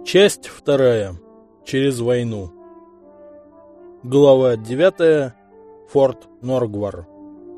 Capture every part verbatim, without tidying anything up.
Часть вторая. Через войну. Глава девятая. Форт Норгвар.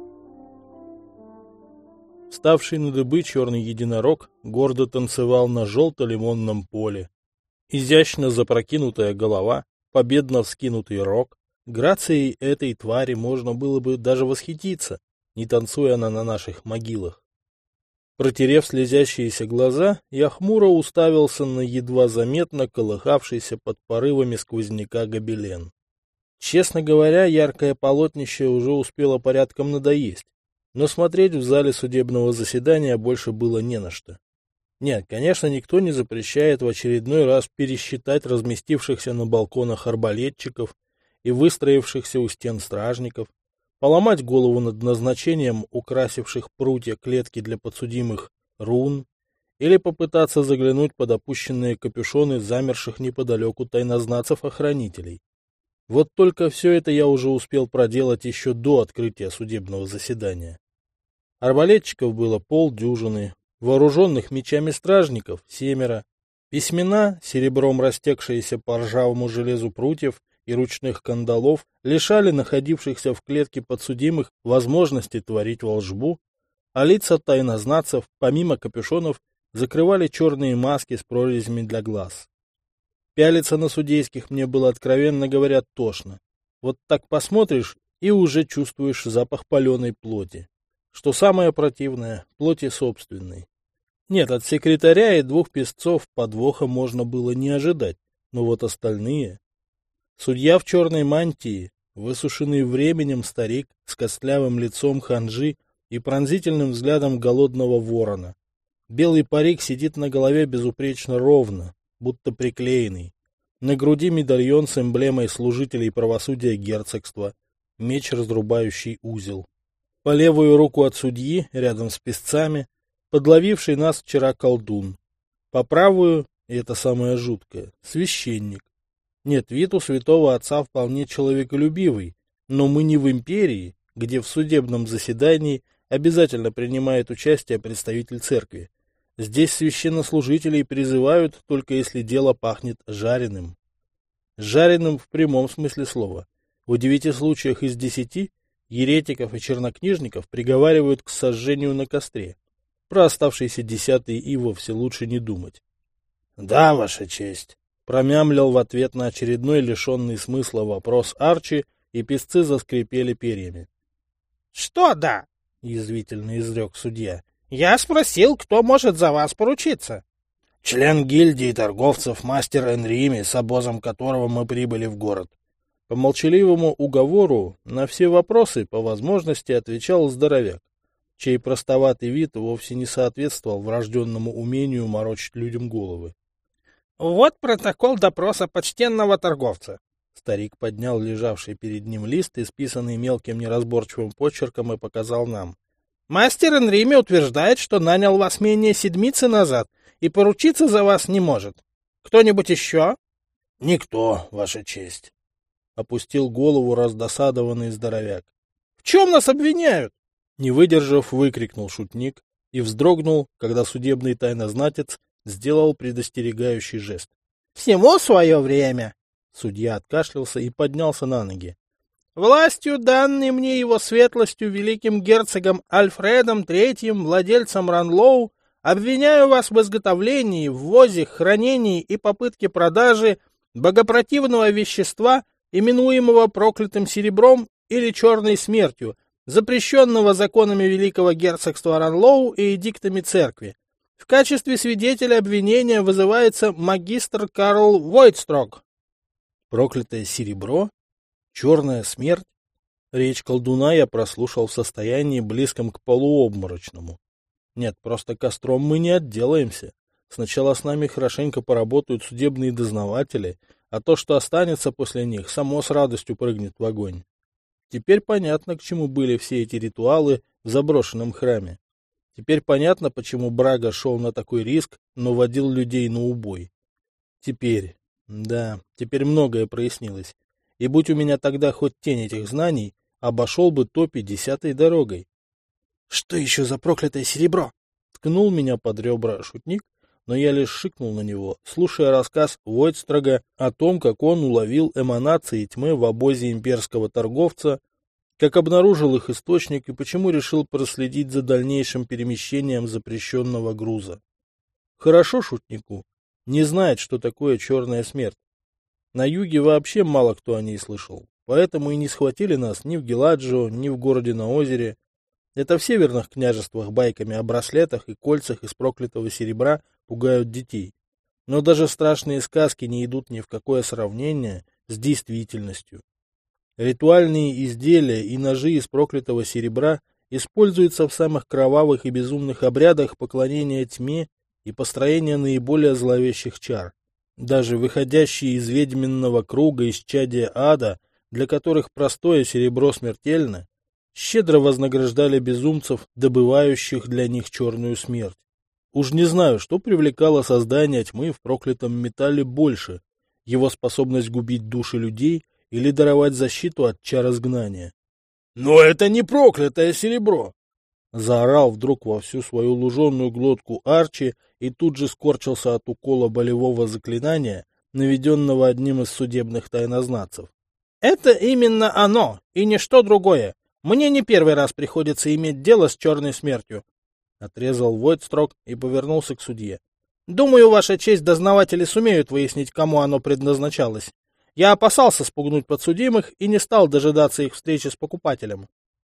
Вставший на дыбы черный единорог гордо танцевал на желто-лимонном поле. Изящно запрокинутая голова, победно вскинутый рог. Грацией этой твари можно было бы даже восхититься, не танцуя она на наших могилах. Протерев слезящиеся глаза, я хмуро уставился на едва заметно колыхавшийся под порывами сквозняка гобелен. Честно говоря, яркое полотнище уже успело порядком надоесть, но смотреть в зале судебного заседания больше было не на что. Нет, конечно, никто не запрещает в очередной раз пересчитать разместившихся на балконах арбалетчиков и выстроившихся у стен стражников, поломать голову над назначением украсивших прутья клетки для подсудимых рун или попытаться заглянуть под опущенные капюшоны замерших неподалеку тайнознацев-охранителей. Вот только все это я уже успел проделать еще до открытия судебного заседания. Арбалетчиков было полдюжины, вооруженных мечами стражников — семеро, письмена, серебром растекшиеся по ржавому железу прутьев и ручных кандалов, лишали находившихся в клетке подсудимых возможности творить волшбу, а лица тайнознацев, помимо капюшонов, закрывали черные маски с прорезями для глаз. Пялиться на судейских мне было, откровенно говоря, тошно. Вот так посмотришь и уже чувствуешь запах паленой плоти. Что самое противное — плоти собственной. Нет, от секретаря и двух песцов подвоха можно было не ожидать, но вот остальные... Судья в черной мантии, высушенный временем старик с костлявым лицом ханжи и пронзительным взглядом голодного ворона. Белый парик сидит на голове безупречно ровно, будто приклеенный. На груди медальон с эмблемой служителей правосудия герцогства, меч, разрубающий узел. По левую руку от судьи, рядом с песцами, подловивший нас вчера колдун. По правую, и это самое жуткое, священник. Нет, вид у святого отца вполне человеколюбивый, но мы не в империи, где в судебном заседании обязательно принимает участие представитель церкви. Здесь священнослужителей призывают, только если дело пахнет жареным. Жареным в прямом смысле слова. В девяти случаях из десяти еретиков и чернокнижников приговаривают к сожжению на костре. Про оставшиеся десятые и вовсе лучше не думать. — Да, Ваша честь. Промямлил в ответ на очередной лишенный смысла вопрос Арчи, и песцы заскрипели перьями. — Что да? — язвительно изрек судья. — Я спросил, кто может за вас поручиться. — Член гильдии торговцев мастер Энрими, с обозом которого мы прибыли в город. По молчаливому уговору на все вопросы по возможности отвечал здоровяк, чей простоватый вид вовсе не соответствовал врожденному умению морочить людям головы. Вот протокол допроса почтенного торговца. Старик поднял лежавший перед ним лист, исписанный мелким неразборчивым почерком, и показал нам. Мастер Энрими утверждает, что нанял вас менее седмицы назад и поручиться за вас не может. Кто-нибудь еще? — Никто, Ваша честь. Опустил голову раздосадованный здоровяк. — В чем нас обвиняют? Не выдержав, выкрикнул шутник и вздрогнул, когда судебный тайнознатец сделал предостерегающий жест. — Всему свое время! Судья откашлялся и поднялся на ноги. — Властью, данной мне его светлостью великим герцогом Альфредом Третьим, владельцем Ранлоу, обвиняю вас в изготовлении, ввозе, хранении и попытке продажи богопротивного вещества, именуемого проклятым серебром или черной смертью, запрещенного законами великого герцогства Ранлоу и эдиктами церкви. В качестве свидетеля обвинения вызывается магистр Карл Войдстрок. Проклятое серебро? Черная смерть? Речь колдуна я прослушал в состоянии, близком к полуобморочному. Нет, просто костром мы не отделаемся. Сначала с нами хорошенько поработают судебные дознаватели, а то, что останется после них, само с радостью прыгнет в огонь. Теперь понятно, к чему были все эти ритуалы в заброшенном храме. Теперь понятно, почему Брага шел на такой риск, но водил людей на убой. Теперь, да, теперь многое прояснилось. И будь у меня тогда хоть тень этих знаний, обошел бы Топи десятой дорогой. — Что еще за проклятое серебро? — ткнул меня под ребра шутник, но я лишь шикнул на него, слушая рассказ Войцтрага о том, как он уловил эманации тьмы в обозе имперского торговца, как обнаружил их источник и почему решил проследить за дальнейшим перемещением запрещенного груза. Хорошо шутнику, не знает, что такое черная смерть. На юге вообще мало кто о ней слышал, поэтому и не схватили нас ни в Геладжио, ни в городе на озере. Это в северных княжествах байками о браслетах и кольцах из проклятого серебра пугают детей. Но даже страшные сказки не идут ни в какое сравнение с действительностью. Ритуальные изделия и ножи из проклятого серебра используются в самых кровавых и безумных обрядах поклонения тьме и построения наиболее зловещих чар. Даже выходящие из ведьминного круга исчадия ада, для которых простое серебро смертельно, щедро вознаграждали безумцев, добывающих для них черную смерть. Уж не знаю, что привлекало создание тьмы в проклятом металле больше, его способность губить души людей или даровать защиту от чар изгнания. — Но это не проклятое серебро! — заорал вдруг во всю свою луженую глотку Арчи и тут же скорчился от укола болевого заклинания, наведенного одним из судебных тайнознатцев. — Это именно оно, и ничто другое. Мне не первый раз приходится иметь дело с черной смертью. — отрезал Войцтраг и повернулся к судье. — Думаю, ваша честь, дознаватели сумеют выяснить, кому оно предназначалось. Я опасался спугнуть подсудимых и не стал дожидаться их встречи с покупателем.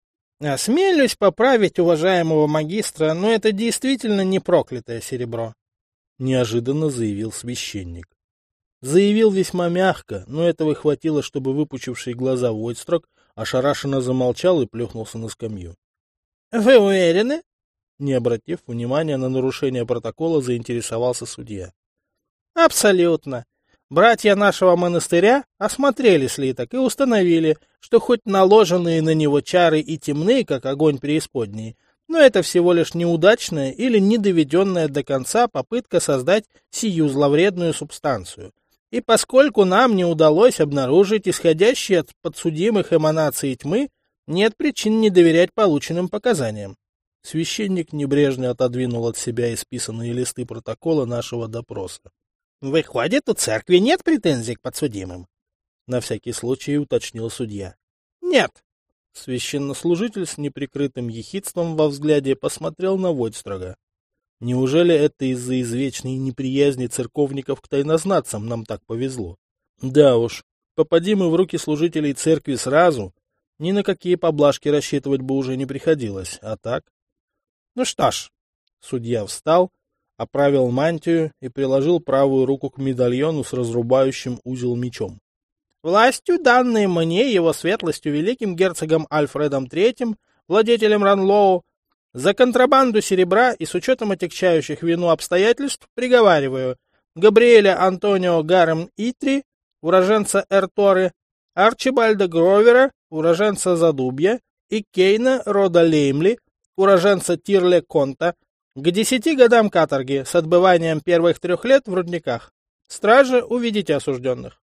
— Осмелюсь поправить уважаемого магистра, но это действительно не проклятое серебро, — неожиданно заявил священник. Заявил весьма мягко, но этого хватило, чтобы выпучивший глаза Войцтраг ошарашенно замолчал и плюхнулся на скамью. — Вы уверены? Не обратив внимания на нарушение протокола, заинтересовался судья. — Абсолютно. Братья нашего монастыря осмотрели слиток и установили, что хоть наложенные на него чары и темны, как огонь преисподней, но это всего лишь неудачная или недоведенная до конца попытка создать сию зловредную субстанцию. И поскольку нам не удалось обнаружить исходящие от подсудимых эманации тьмы, нет причин не доверять полученным показаниям. Священник небрежно отодвинул от себя исписанные листы протокола нашего допроса. — Выходит, у церкви нет претензий к подсудимым? — на всякий случай уточнил судья. — Нет. Священнослужитель с неприкрытым ехидством во взгляде посмотрел на Войцтрага. Неужели это из-за извечной неприязни церковников к тайнознатцам нам так повезло? Да уж, попади мы в руки служителей церкви сразу, ни на какие поблажки рассчитывать бы уже не приходилось, а так... Ну что ж, судья встал, оправил мантию и приложил правую руку к медальону с разрубающим узел мечом. Властью, данной мне его светлостью великим герцогом Альфредом Третьим, владетелем Ранлоу, за контрабанду серебра и с учетом отягчающих вину обстоятельств приговариваю Габриэля Антонио Гарем Итри, уроженца Эрторы, Арчибальда Гровера, уроженца Задубья, и Кейна рода Леймли, уроженца Тирле Конта, к десяти годам каторги с отбыванием первых трех лет в рудниках. Стражи, уведите осужденных.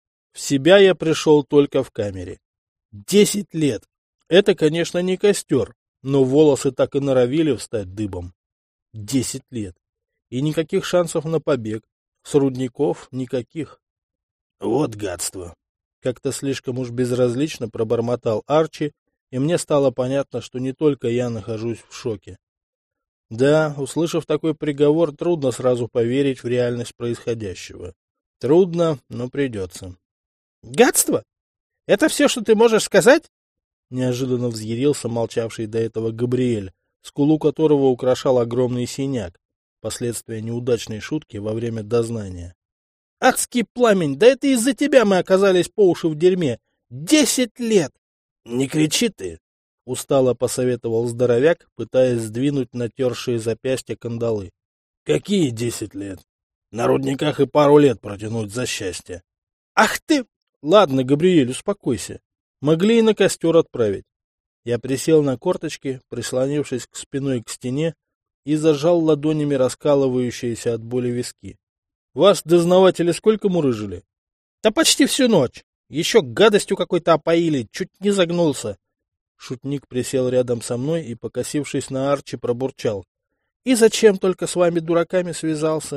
В себя я пришел только в камере. Десять лет. Это, конечно, не костер, но волосы так и норовили встать дыбом. Десять лет. И никаких шансов на побег. С рудников никаких. Вот гадство. Как-то слишком уж безразлично пробормотал Арчи, и мне стало понятно, что не только я нахожусь в шоке. Да, услышав такой приговор, трудно сразу поверить в реальность происходящего. Трудно, но придется. Гадство? Это все, что ты можешь сказать? Неожиданно взъярился молчавший до этого Габриэль, скулу которого украшал огромный синяк, последствия неудачной шутки во время дознания. Адский пламень, да это из-за тебя мы оказались по уши в дерьме. Десять лет! Не кричи ты! Устало посоветовал здоровяк, пытаясь сдвинуть натершие запястья кандалы. Какие десять лет? На рудниках и пару лет протянуть за счастье. Ах ты! Ладно, Габриэль, успокойся. Могли и на костер отправить. Я присел на корточки, прислонившись к спиной к стене, и зажал ладонями раскалывающиеся от боли виски. Вас, дознаватели, сколько мурыжили? Да почти всю ночь. Еще гадостью какой-то опоили, чуть не загнулся. Шутник присел рядом со мной и, покосившись на Арчи, пробурчал. И зачем только с вами, дураками, связался?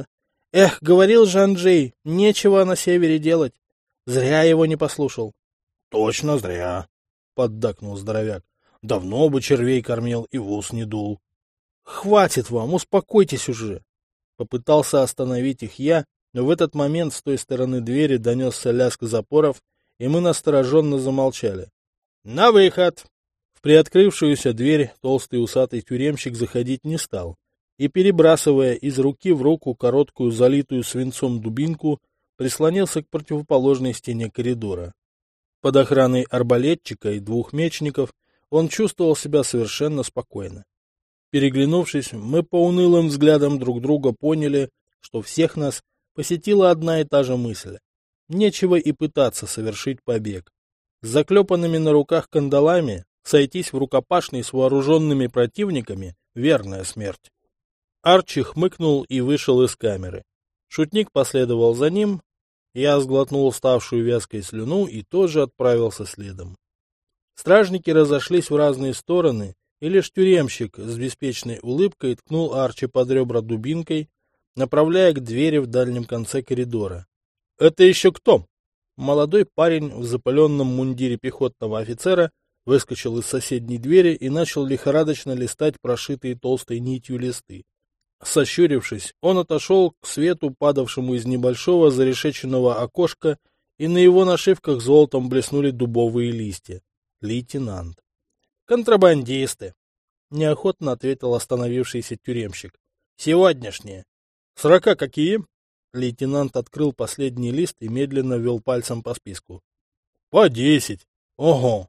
Эх, говорил же Анджей, нечего на севере делать. Зря его не послушал. — Точно зря, — поддакнул здоровяк. — Давно бы червей кормил и в ус не дул. — Хватит вам, успокойтесь уже. Попытался остановить их я, но в этот момент с той стороны двери донесся лязг запоров, и мы настороженно замолчали. — На выход! В приоткрывшуюся дверь толстый усатый тюремщик заходить не стал, и, перебрасывая из руки в руку короткую залитую свинцом дубинку, прислонился к противоположной стене коридора. Под охраной арбалетчика и двух мечников он чувствовал себя совершенно спокойно. Переглянувшись, мы по унылым взглядам друг друга поняли, что всех нас посетила одна и та же мысль. Нечего и пытаться совершить побег. С заклепанными на руках кандалами сойтись в рукопашной с вооруженными противниками — верная смерть. Арчи хмыкнул и вышел из камеры. Шутник последовал за ним. Я сглотнул ставшую вязкой слюну и тоже отправился следом. Стражники разошлись в разные стороны, и лишь тюремщик с беспечной улыбкой ткнул Арчи под ребра дубинкой, направляя к двери в дальнем конце коридора. — Это еще кто? Молодой парень в запыленном мундире пехотного офицера выскочил из соседней двери и начал лихорадочно листать прошитые толстой нитью листы. Сощурившись, он отошел к свету, падавшему из небольшого зарешеченного окошка, и на его нашивках золотом блеснули дубовые листья. Лейтенант. «Контрабандисты», — неохотно ответил остановившийся тюремщик. «Сегодняшние». «Срока какие?» Лейтенант открыл последний лист и медленно вел пальцем по списку. «По десять. Ого!»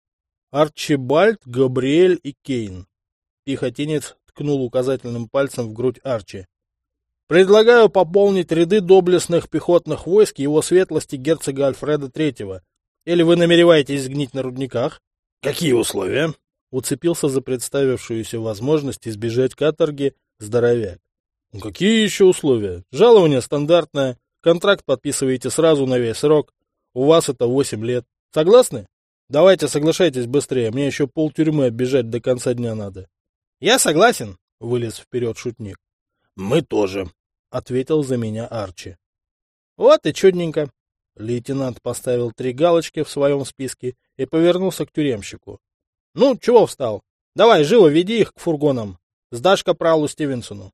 Арчибальд, Габриэль и Кейн. Пехотинец ткнул указательным пальцем в грудь Арчи. «Предлагаю пополнить ряды доблестных пехотных войск его светлости герцога Альфреда Третьего. Или вы намереваетесь сгнить на рудниках?» «Какие условия?» — уцепился за представившуюся возможность избежать каторги здоровяк. «Ну, какие еще условия? Жалование стандартное, контракт подписываете сразу на весь срок. У вас это восемь лет. Согласны? Давайте соглашайтесь быстрее, мне еще полтюрьмы оббежать до конца дня надо». «Я согласен», — вылез вперед шутник. «Мы тоже», — ответил за меня Арчи. «Вот и чудненько». Лейтенант поставил три галочки в своем списке и повернулся к тюремщику. «Ну, чего встал? Давай, живо веди их к фургонам. Сдашь капралу Стивенсону».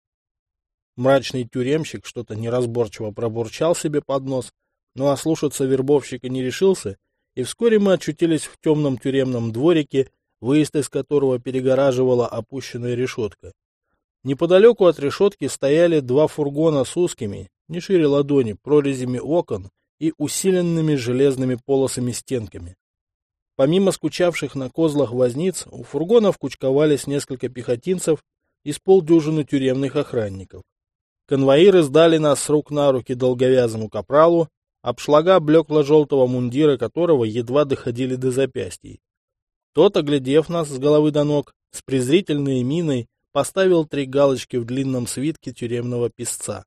Мрачный тюремщик что-то неразборчиво пробурчал себе под нос, но ослушаться вербовщика не решился, и вскоре мы очутились в темном тюремном дворике, выезд из которого перегораживала опущенная решетка. Неподалеку от решетки стояли два фургона с узкими, не шире ладони, прорезями окон и усиленными железными полосами-стенками. Помимо скучавших на козлах возниц, у фургонов кучковались несколько пехотинцев и с полдюжины тюремных охранников. Конвоиры сдали нас с рук на руки долговязому капралу, обшлага блекло-желтого мундира которого едва доходили до запястий. Тот, оглядев нас с головы до ног, с презрительной миной поставил три галочки в длинном свитке тюремного писца.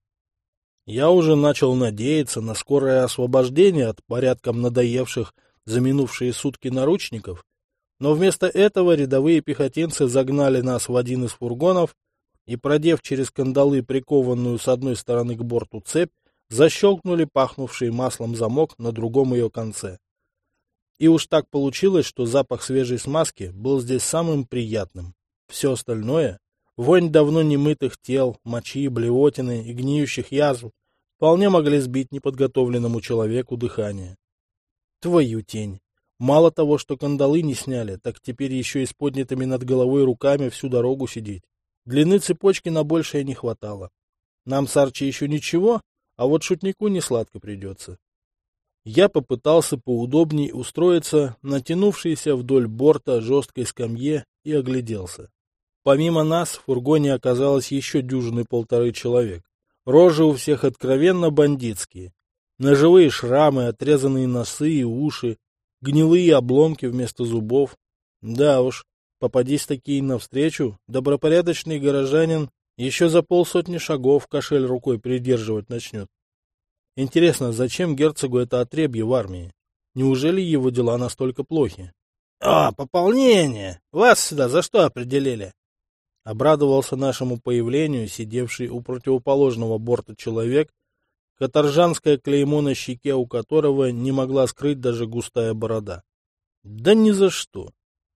Я уже начал надеяться на скорое освобождение от порядком надоевших за минувшие сутки наручников, но вместо этого рядовые пехотинцы загнали нас в один из фургонов и, продев через кандалы прикованную с одной стороны к борту цепь, защелкнули пахнувший маслом замок на другом ее конце. И уж так получилось, что запах свежей смазки был здесь самым приятным. Все остальное — вонь давно немытых тел, мочи, блевотины и гниющих язв — вполне могли сбить неподготовленному человеку дыхание. Твою тень! Мало того, что кандалы не сняли, так теперь еще и с поднятыми над головой руками всю дорогу сидеть. Длины цепочки на большее не хватало. Нам с Арчи еще ничего, а вот шутнику не сладко придется. Я попытался поудобней устроиться на тянувшейся вдоль борта жесткой скамье и огляделся. Помимо нас в фургоне оказалось еще дюжины полторы человек. Рожи у всех откровенно бандитские. Ножевые шрамы, отрезанные носы и уши, гнилые обломки вместо зубов. Да уж, попадись такие навстречу, добропорядочный горожанин еще за полсотни шагов кошель рукой придерживать начнет. Интересно, зачем герцогу это отребье в армии? Неужели его дела настолько плохи? — А, пополнение! Вас сюда за что определили? Обрадовался нашему появлению сидевший у противоположного борта человек, каторжанское клеймо на щеке у которого не могла скрыть даже густая борода. Да ни за что.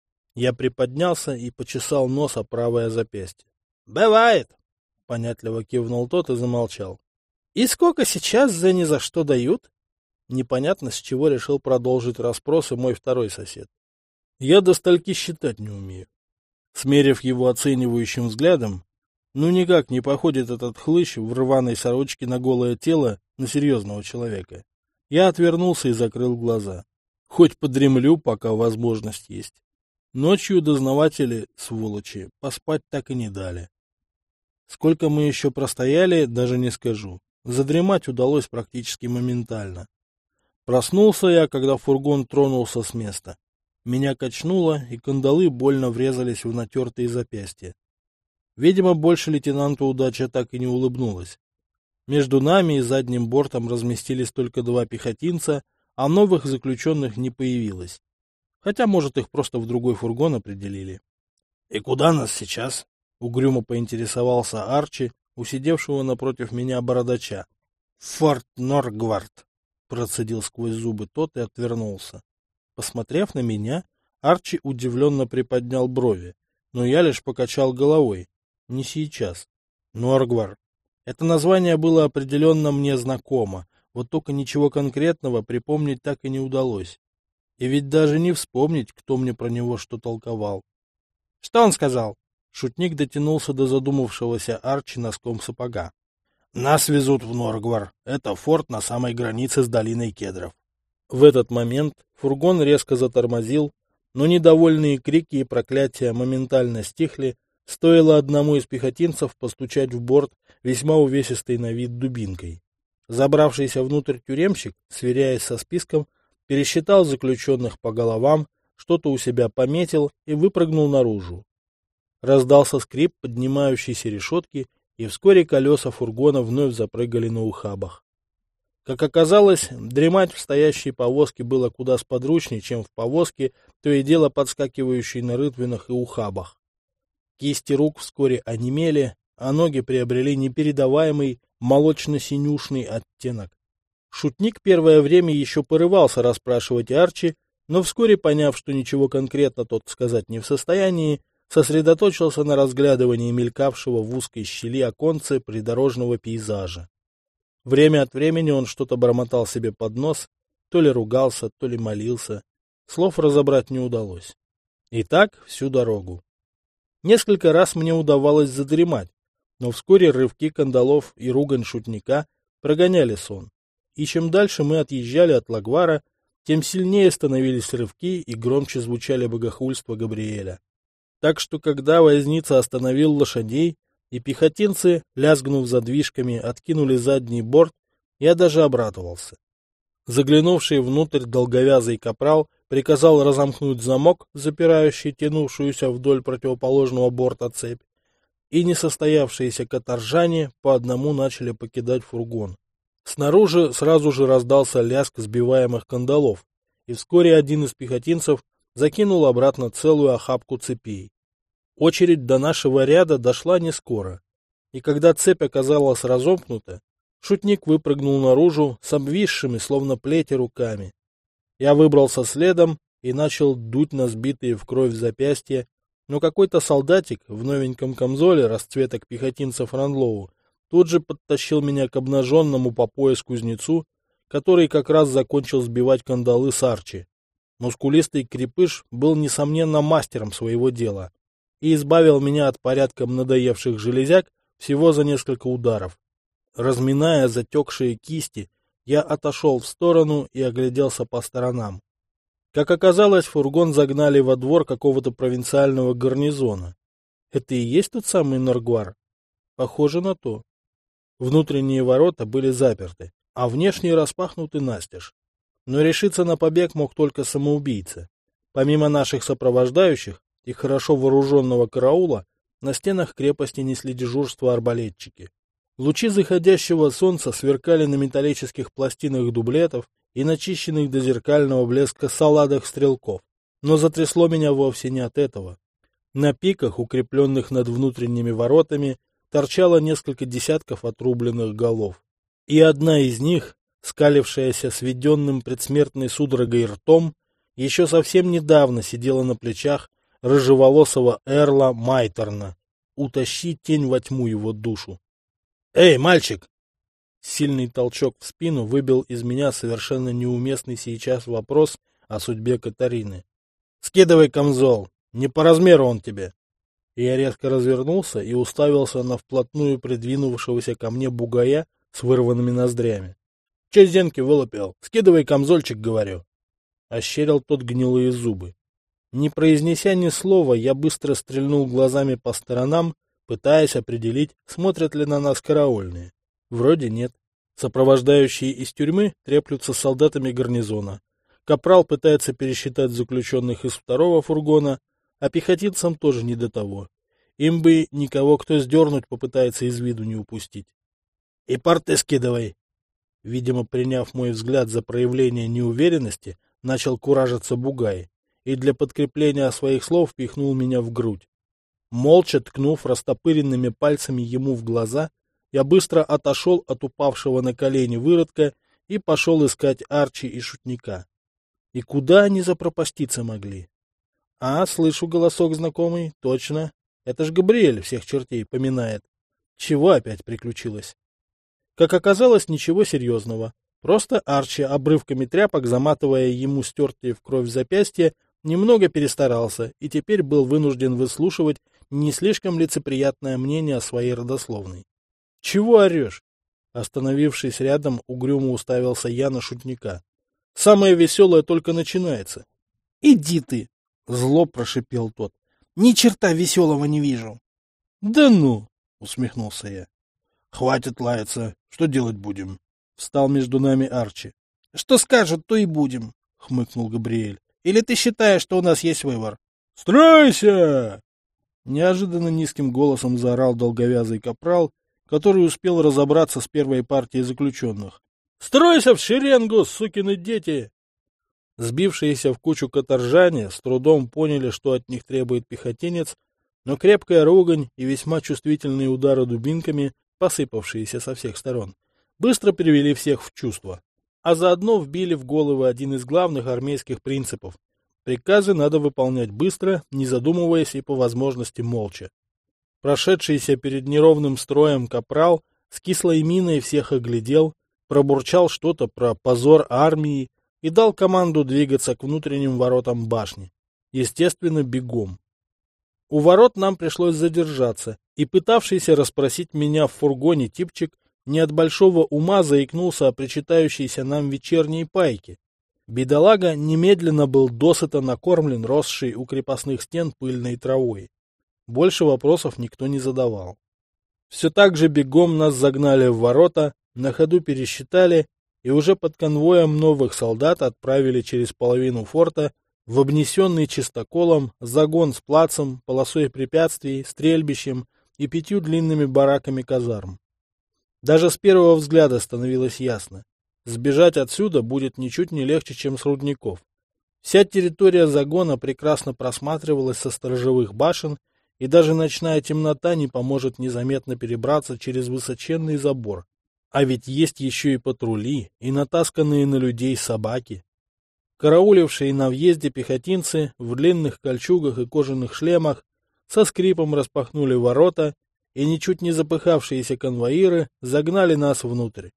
Я приподнялся и почесал нос о правое запястье. «Бывает!» — понятливо кивнул тот и замолчал. «И сколько сейчас за ни за что дают?» Непонятно, с чего решил продолжить расспросы мой второй сосед. «Я до стольки считать не умею». Смерив его оценивающим взглядом, ну никак не походит этот хлыщ в рваной сорочке на голое тело на серьезного человека. Я отвернулся и закрыл глаза. Хоть подремлю, пока возможность есть. Ночью дознаватели, сволочи, поспать так и не дали. Сколько мы еще простояли, даже не скажу. Задремать удалось практически моментально. Проснулся я, когда фургон тронулся с места. Меня качнуло, и кандалы больно врезались в натертые запястья. Видимо, больше лейтенанту удача так и не улыбнулась. Между нами и задним бортом разместились только два пехотинца, а новых заключенных не появилось. Хотя, может, их просто в другой фургон определили. — И куда нас сейчас? — угрюмо поинтересовался Арчи, у сидевшего напротив меня бородача. — Форт Норгвард, — процедил сквозь зубы тот и отвернулся. Посмотрев на меня, Арчи удивленно приподнял брови, но я лишь покачал головой. Не сейчас. Норгвар. Это название было определенно мне знакомо, вот только ничего конкретного припомнить так и не удалось. И ведь даже не вспомнить, кто мне про него что толковал. — Что он сказал? Шутник дотянулся до задумавшегося Арчи носком сапога. — Нас везут в Норгвар. Это форт на самой границе с долиной кедров. В этот момент фургон резко затормозил, но недовольные крики и проклятия моментально стихли, стоило одному из пехотинцев постучать в борт весьма увесистой на вид дубинкой. Забравшийся внутрь тюремщик, сверяясь со списком, пересчитал заключенных по головам, что-то у себя пометил и выпрыгнул наружу. Раздался скрип поднимающейся решетки, и вскоре колеса фургона вновь запрыгали на ухабах. Как оказалось, дремать в стоящей повозке было куда сподручнее, чем в повозке, то и дело подскакивающей на рытвинах и ухабах. Кисти рук вскоре онемели, а ноги приобрели непередаваемый молочно-синюшный оттенок. Шутник первое время еще порывался расспрашивать Арчи, но вскоре, поняв, что ничего конкретно тот сказать не в состоянии, сосредоточился на разглядывании мелькавшего в узкой щели оконца придорожного пейзажа. Время от времени он что-то бормотал себе под нос, то ли ругался, то ли молился. Слов разобрать не удалось. И так всю дорогу. Несколько раз мне удавалось задремать, но вскоре рывки кандалов и ругань шутника прогоняли сон. И чем дальше мы отъезжали от Лагвара, тем сильнее становились рывки и громче звучали богохульства Габриэля. Так что, когда возница остановил лошадей, и пехотинцы, лязгнув задвижками, откинули задний борт, я даже обрадовался. Заглянувший внутрь долговязый капрал приказал разомкнуть замок, запирающий тянувшуюся вдоль противоположного борта цепь, и несостоявшиеся каторжане по одному начали покидать фургон. Снаружи сразу же раздался лязг сбиваемых кандалов, и вскоре один из пехотинцев закинул обратно целую охапку цепей. Очередь до нашего ряда дошла не скоро, и когда цепь оказалась разомкнута, шутник выпрыгнул наружу с обвисшими, словно плети, руками. Я выбрался следом и начал дуть на сбитые в кровь запястья, но какой-то солдатик в новеньком камзоле расцветок пехотинцев Ранлоу тут же подтащил меня к обнаженному по пояс кузнецу, который как раз закончил сбивать кандалы с Арчи. Мускулистый крепыш был, несомненно, мастером своего дела и избавил меня от порядком надоевших железяк всего за несколько ударов. Разминая затекшие кисти, я отошел в сторону и огляделся по сторонам. Как оказалось, фургон загнали во двор какого-то провинциального гарнизона. Это и есть тот самый Норгвар? Похоже на то. Внутренние ворота были заперты, а внешние распахнуты настежь. Но решиться на побег мог только самоубийца. Помимо наших сопровождающих и хорошо вооруженного караула, на стенах крепости несли дежурство арбалетчики. Лучи заходящего солнца сверкали на металлических пластинах дублетов и начищенных до зеркального блеска саладах стрелков. Но затрясло меня вовсе не от этого. На пиках, укрепленных над внутренними воротами, торчало несколько десятков отрубленных голов. И одна из них, скалившаяся сведенным предсмертной судорогой ртом, еще совсем недавно сидела на плечах рыжеволосого Эрла Майтерна. Утащи тень во тьму его душу. «Эй, мальчик!» Сильный толчок в спину выбил из меня совершенно неуместный сейчас вопрос о судьбе Катарины. «Скидывай камзол! Не по размеру он тебе!» Я резко развернулся и уставился на вплотную придвинувшегося ко мне бугая с вырванными ноздрями. «Че зенки вылупил? Скидывай камзольчик, говорю!» Ощерил тот гнилые зубы. Не произнеся ни слова, я быстро стрельнул глазами по сторонам, пытаясь определить, смотрят ли на нас караульные. Вроде нет. Сопровождающие из тюрьмы треплются с солдатами гарнизона. Капрал пытается пересчитать заключенных из второго фургона, а пехотинцам тоже не до того. Им бы никого, кто сдернуть попытается, из виду не упустить. — И порты скидывай! Видимо, приняв мой взгляд за проявление неуверенности, начал куражиться бугай и для подкрепления своих слов пихнул меня в грудь. Молча ткнув растопыренными пальцами ему в глаза, я быстро отошел от упавшего на колени выродка и пошел искать Арчи и шутника. И куда они запропаститься могли? А, слышу голосок знакомый, точно. Это ж Габриэль всех чертей поминает. Чего опять приключилось? Как оказалось, ничего серьезного. Просто Арчи, обрывками тряпок, заматывая ему стертые в кровь запястья, немного перестарался и теперь был вынужден выслушивать не слишком лицеприятное мнение о своей родословной. — Чего орешь? Остановившись рядом, угрюмо уставился я на шутника. — Самое веселое только начинается. — Иди ты! — зло прошипел тот. — Ни черта веселого не вижу. — Да ну! — усмехнулся я. — Хватит лаяться. Что делать будем? — встал между нами Арчи. — Что скажут, то и будем, — хмыкнул Габриэль. — Или ты считаешь, что у нас есть выбор? — Стройся! Неожиданно низким голосом заорал долговязый капрал, который успел разобраться с первой партией заключенных. — Стройся в шеренгу, сукины дети! Сбившиеся в кучу каторжане с трудом поняли, что от них требует пехотинец, но крепкая ругань и весьма чувствительные удары дубинками, посыпавшиеся со всех сторон, быстро привели всех в чувство, а заодно вбили в головы один из главных армейских принципов. Приказы надо выполнять быстро, не задумываясь и по возможности молча. Прошедшийся перед неровным строем капрал с кислой миной всех оглядел, пробурчал что-то про позор армии и дал команду двигаться к внутренним воротам башни. Естественно, бегом. У ворот нам пришлось задержаться, и пытавшийся расспросить меня в фургоне типчик не от большого ума заикнулся о причитающейся нам вечерней пайке. Бедолага немедленно был досыта накормлен росшей у крепостных стен пыльной травой. Больше вопросов никто не задавал. Все так же бегом нас загнали в ворота, на ходу пересчитали и уже под конвоем новых солдат отправили через половину форта в обнесенный чистоколом загон с плацем, полосой препятствий, стрельбищем и пятью длинными бараками казарм. Даже с первого взгляда становилось ясно. Сбежать отсюда будет ничуть не легче, чем с рудников. Вся территория загона прекрасно просматривалась со сторожевых башен, и даже ночная темнота не поможет незаметно перебраться через высоченный забор. А ведь есть еще и патрули, и натасканные на людей собаки. Караулившие на въезде пехотинцы в длинных кольчугах и кожаных шлемах со скрипом распахнули ворота, и ничуть не запыхавшиеся конвоиры загнали нас внутрь.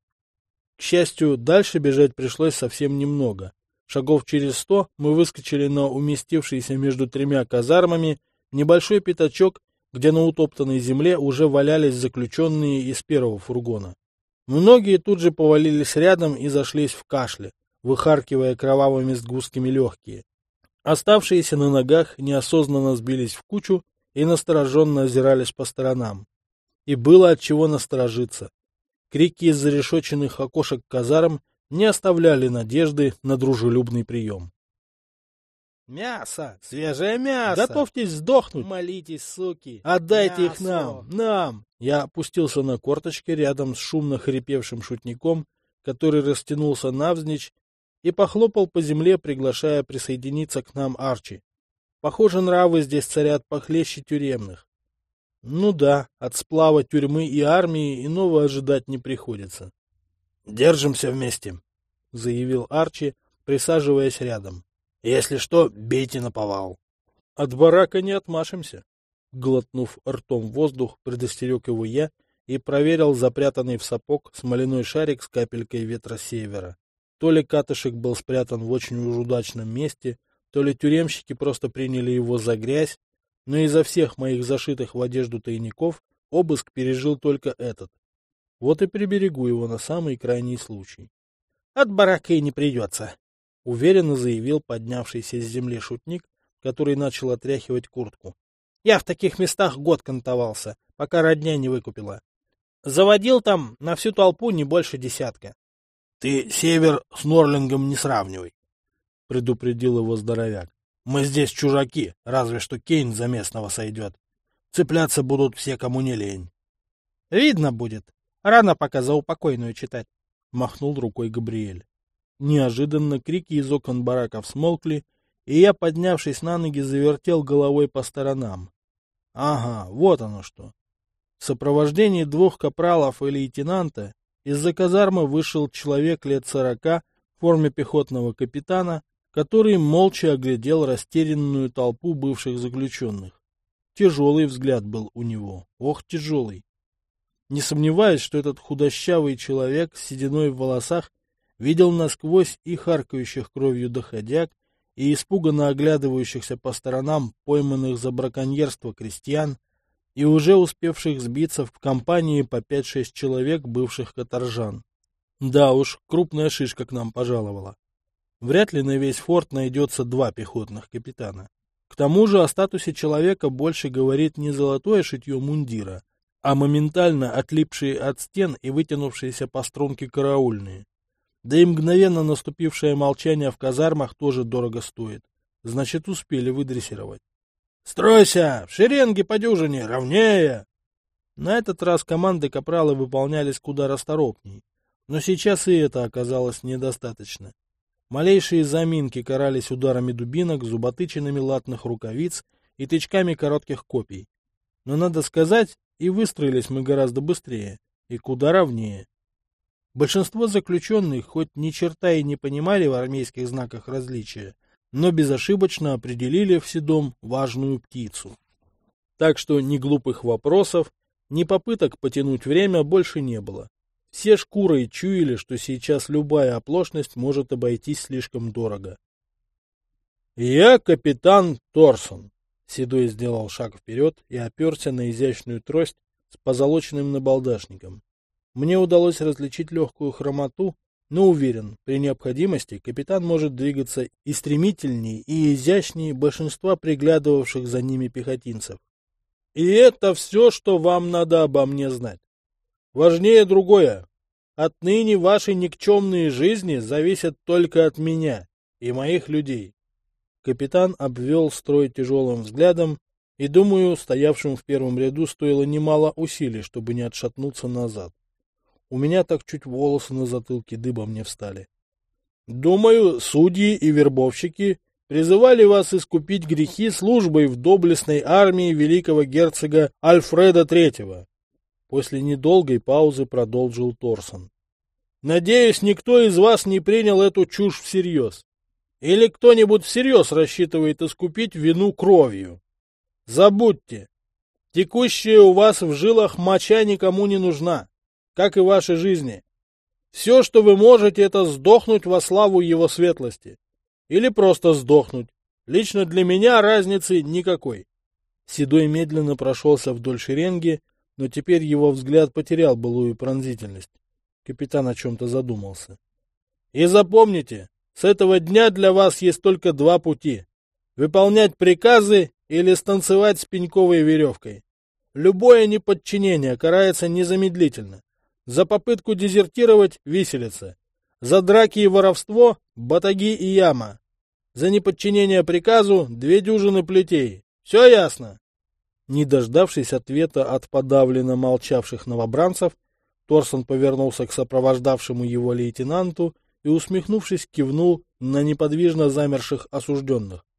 К счастью, дальше бежать пришлось совсем немного. Шагов через сто мы выскочили на уместившийся между тремя казармами небольшой пятачок, где на утоптанной земле уже валялись заключенные из первого фургона. Многие тут же повалились рядом и зашлись в кашле, выхаркивая кровавыми сгустками легкие. Оставшиеся на ногах неосознанно сбились в кучу и настороженно озирались по сторонам. И было от чего насторожиться. Крики из зарешоченных окошек казарм не оставляли надежды на дружелюбный прием. «Мясо! Свежее мясо! Готовьтесь сдохнуть! Молитесь, суки! Отдайте мясо! Их нам! Нам!» Я опустился на корточки рядом с шумно хрипевшим шутником, который растянулся навзничь, и похлопал по земле, приглашая присоединиться к нам Арчи. Похоже, нравы здесь царят похлеще тюремных. Ну да, от сплава тюрьмы и армии иного ожидать не приходится. «Держимся вместе», — заявил Арчи, присаживаясь рядом. «Если что, бейте наповал». «От барака не отмашемся», — глотнув ртом воздух, предостерег его я и проверил запрятанный в сапог смоляной шарик с капелькой ветра севера. То ли катышек был спрятан в очень уж удачном месте, то ли тюремщики просто приняли его за грязь, но изо всех моих зашитых в одежду тайников обыск пережил только этот. Вот и приберегу его на самый крайний случай. — От барака и не придется, — уверенно заявил поднявшийся с земли шутник, который начал отряхивать куртку. — Я в таких местах год кантовался, пока родня не выкупила. Заводил там на всю толпу не больше десятка. — Ты север с Норлингом не сравнивай, — предупредил его здоровяк. — Мы здесь чужаки, разве что Кейн за местного сойдет. Цепляться будут все, кому не лень. — Видно будет. Рано пока за упокойную читать, — махнул рукой Габриэль. Неожиданно крики из окон бараков смолкли, и я, поднявшись на ноги, завертел головой по сторонам. Ага, вот оно что. В сопровождении двух капралов и лейтенанта из-за казармы вышел человек лет сорока в форме пехотного капитана, который молча оглядел растерянную толпу бывших заключенных. Тяжелый взгляд был у него, ох, тяжелый. Не сомневаюсь, что этот худощавый человек с сединой в волосах видел насквозь и харкающих кровью доходяг, и испуганно оглядывающихся по сторонам пойманных за браконьерство крестьян, и уже успевших сбиться в компании по пять-шесть человек бывших каторжан. Да уж, крупная шишка к нам пожаловала. Вряд ли на весь форт найдется два пехотных капитана. К тому же о статусе человека больше говорит не золотое шитье мундира, а моментально отлипшие от стен и вытянувшиеся по струнке караульные. Да и мгновенно наступившее молчание в казармах тоже дорого стоит. Значит, успели выдрессировать. «Стройся! В шеренге по дюжине! Ровнее!» На этот раз команды капрала выполнялись куда расторопней. Но сейчас и это оказалось недостаточно. Малейшие заминки карались ударами дубинок, зуботычинами латных рукавиц и тычками коротких копий. Но, надо сказать, и выстроились мы гораздо быстрее, и куда ровнее. Большинство заключенных хоть ни черта и не понимали в армейских знаках различия, но безошибочно определили в седом важную птицу. Так что ни глупых вопросов, ни попыток потянуть время больше не было. Все шкурой чуяли, что сейчас любая оплошность может обойтись слишком дорого. «Я капитан Торсон», — Седой сделал шаг вперед и оперся на изящную трость с позолоченным набалдашником. Мне удалось различить легкую хромоту, но уверен, при необходимости капитан может двигаться и стремительнее, и изящнее большинства приглядывавших за ними пехотинцев. И это все, что вам надо обо мне знать. Важнее другое. Отныне ваши никчемные жизни зависят только от меня и моих людей. Капитан обвел строй тяжелым взглядом, и, думаю, стоявшим в первом ряду стоило немало усилий, чтобы не отшатнуться назад. У меня так чуть волосы на затылке дыбом не встали. Думаю, судьи и вербовщики призывали вас искупить грехи службой в доблестной армии великого герцога Альфреда Третьего. После недолгой паузы продолжил Торсон. Надеюсь, никто из вас не принял эту чушь всерьез. Или кто-нибудь всерьез рассчитывает искупить вину кровью. Забудьте, текущая у вас в жилах моча никому не нужна, как и ваши жизни. Все, что вы можете, это сдохнуть во славу его светлости. Или просто сдохнуть. Лично для меня разницы никакой. Седой медленно прошелся вдоль шеренги, но теперь его взгляд потерял былую пронзительность. Капитан о чем-то задумался. И запомните, с этого дня для вас есть только два пути. Выполнять приказы или станцевать с пеньковой веревкой. Любое неподчинение карается незамедлительно. За попытку дезертировать — виселица. За драки и воровство — батаги и яма. За неподчинение приказу — две дюжины плетей. Все ясно? Не дождавшись ответа от подавленно молчавших новобранцев, Торсон повернулся к сопровождавшему его лейтенанту и, усмехнувшись, кивнул на неподвижно замерших осужденных.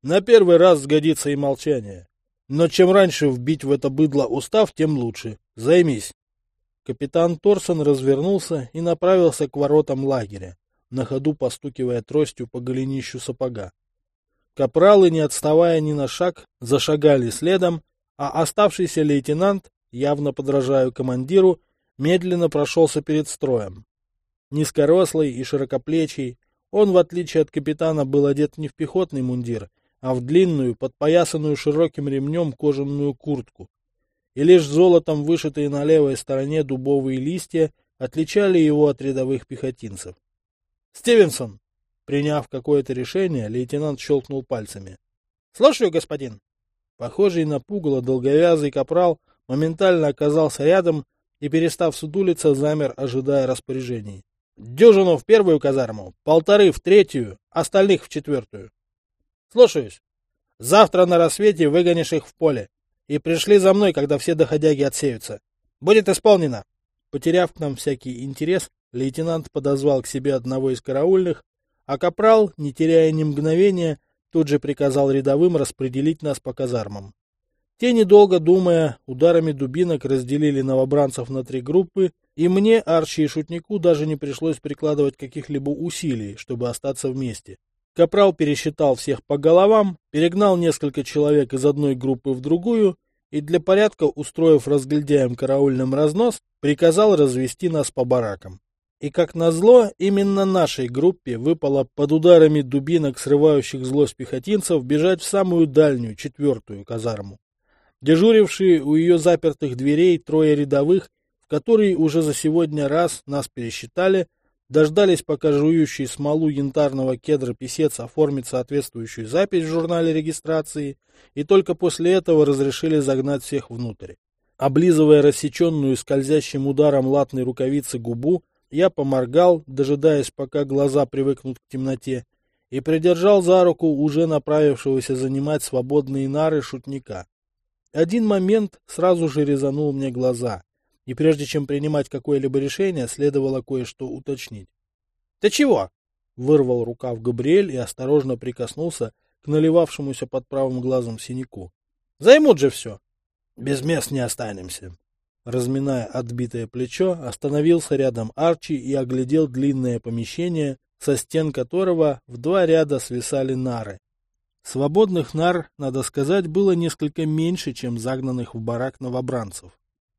На первый раз сгодится и молчание. Но чем раньше вбить в это быдло устав, тем лучше. Займись. Капитан Торсон развернулся и направился к воротам лагеря, на ходу постукивая тростью по голенищу сапога. Капралы, не отставая ни на шаг, зашагали следом, а оставшийся лейтенант, явно подражая командиру, медленно прошелся перед строем. Низкорослый и широкоплечий, он, в отличие от капитана, был одет не в пехотный мундир, а в длинную, подпоясанную широким ремнем кожаную куртку. И лишь золотом вышитые на левой стороне дубовые листья отличали его от рядовых пехотинцев. «Стивенсон!» Приняв какое-то решение, лейтенант щелкнул пальцами. «Слушаю, господин!» Похожий на пугало долговязый капрал моментально оказался рядом и, перестав сутулиться, замер, ожидая распоряжений. «Дюжину в первую казарму, полторы в третью, остальных в четвертую». «Слушаюсь. Завтра на рассвете выгонишь их в поле. И пришли за мной, когда все доходяги отсеются. Будет исполнено». Потеряв к нам всякий интерес, лейтенант подозвал к себе одного из караульных, а капрал, не теряя ни мгновения, тут же приказал рядовым распределить нас по казармам. Те, недолго думая, ударами дубинок разделили новобранцев на три группы, и мне, Арчи и Шутнику даже не пришлось прикладывать каких-либо усилий, чтобы остаться вместе. Капрал пересчитал всех по головам, перегнал несколько человек из одной группы в другую и, для порядка устроив разгильдяем караульным разнос, приказал развести нас по баракам. И, как назло, именно нашей группе выпало под ударами дубинок, срывающих злость пехотинцев, бежать в самую дальнюю, четвертую казарму. Дежурившие у ее запертых дверей трое рядовых, в которые уже за сегодня раз нас пересчитали, дождались, пока жующий смолу янтарного кедра писец оформит соответствующую запись в журнале регистрации, и только после этого разрешили загнать всех внутрь. Облизывая рассеченную скользящим ударом латной рукавицы губу, я поморгал, дожидаясь, пока глаза привыкнут к темноте, и придержал за руку уже направившегося занимать свободные нары Шутника. Один момент сразу же резанул мне глаза, и прежде чем принимать какое-либо решение, следовало кое-что уточнить. — Ты чего? — вырвал рукав Габриэль и осторожно прикоснулся к наливавшемуся под правым глазом синяку. — Займут же все. — Без мест не останемся. Разминая отбитое плечо, остановился рядом Арчи и оглядел длинное помещение, со стен которого в два ряда свисали нары. Свободных нар, надо сказать, было несколько меньше, чем загнанных в барак новобранцев.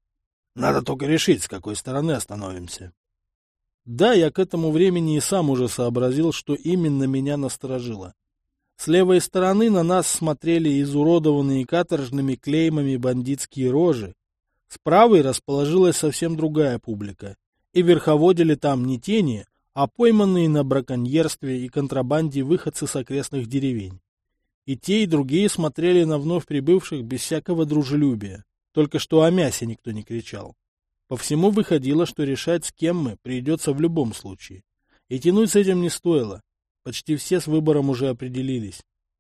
Надо только решить, с какой стороны остановимся. Да, я к этому времени и сам уже сообразил, что именно меня насторожило. С левой стороны на нас смотрели изуродованные каторжными клеймами бандитские рожи. С правой расположилась совсем другая публика, и верховодили там не тени, а пойманные на браконьерстве и контрабанде выходцы с окрестных деревень. И те, и другие смотрели на вновь прибывших без всякого дружелюбия, только что о мясе никто не кричал. По всему выходило, что решать, с кем мы, придется в любом случае. И тянуть с этим не стоило, почти все с выбором уже определились.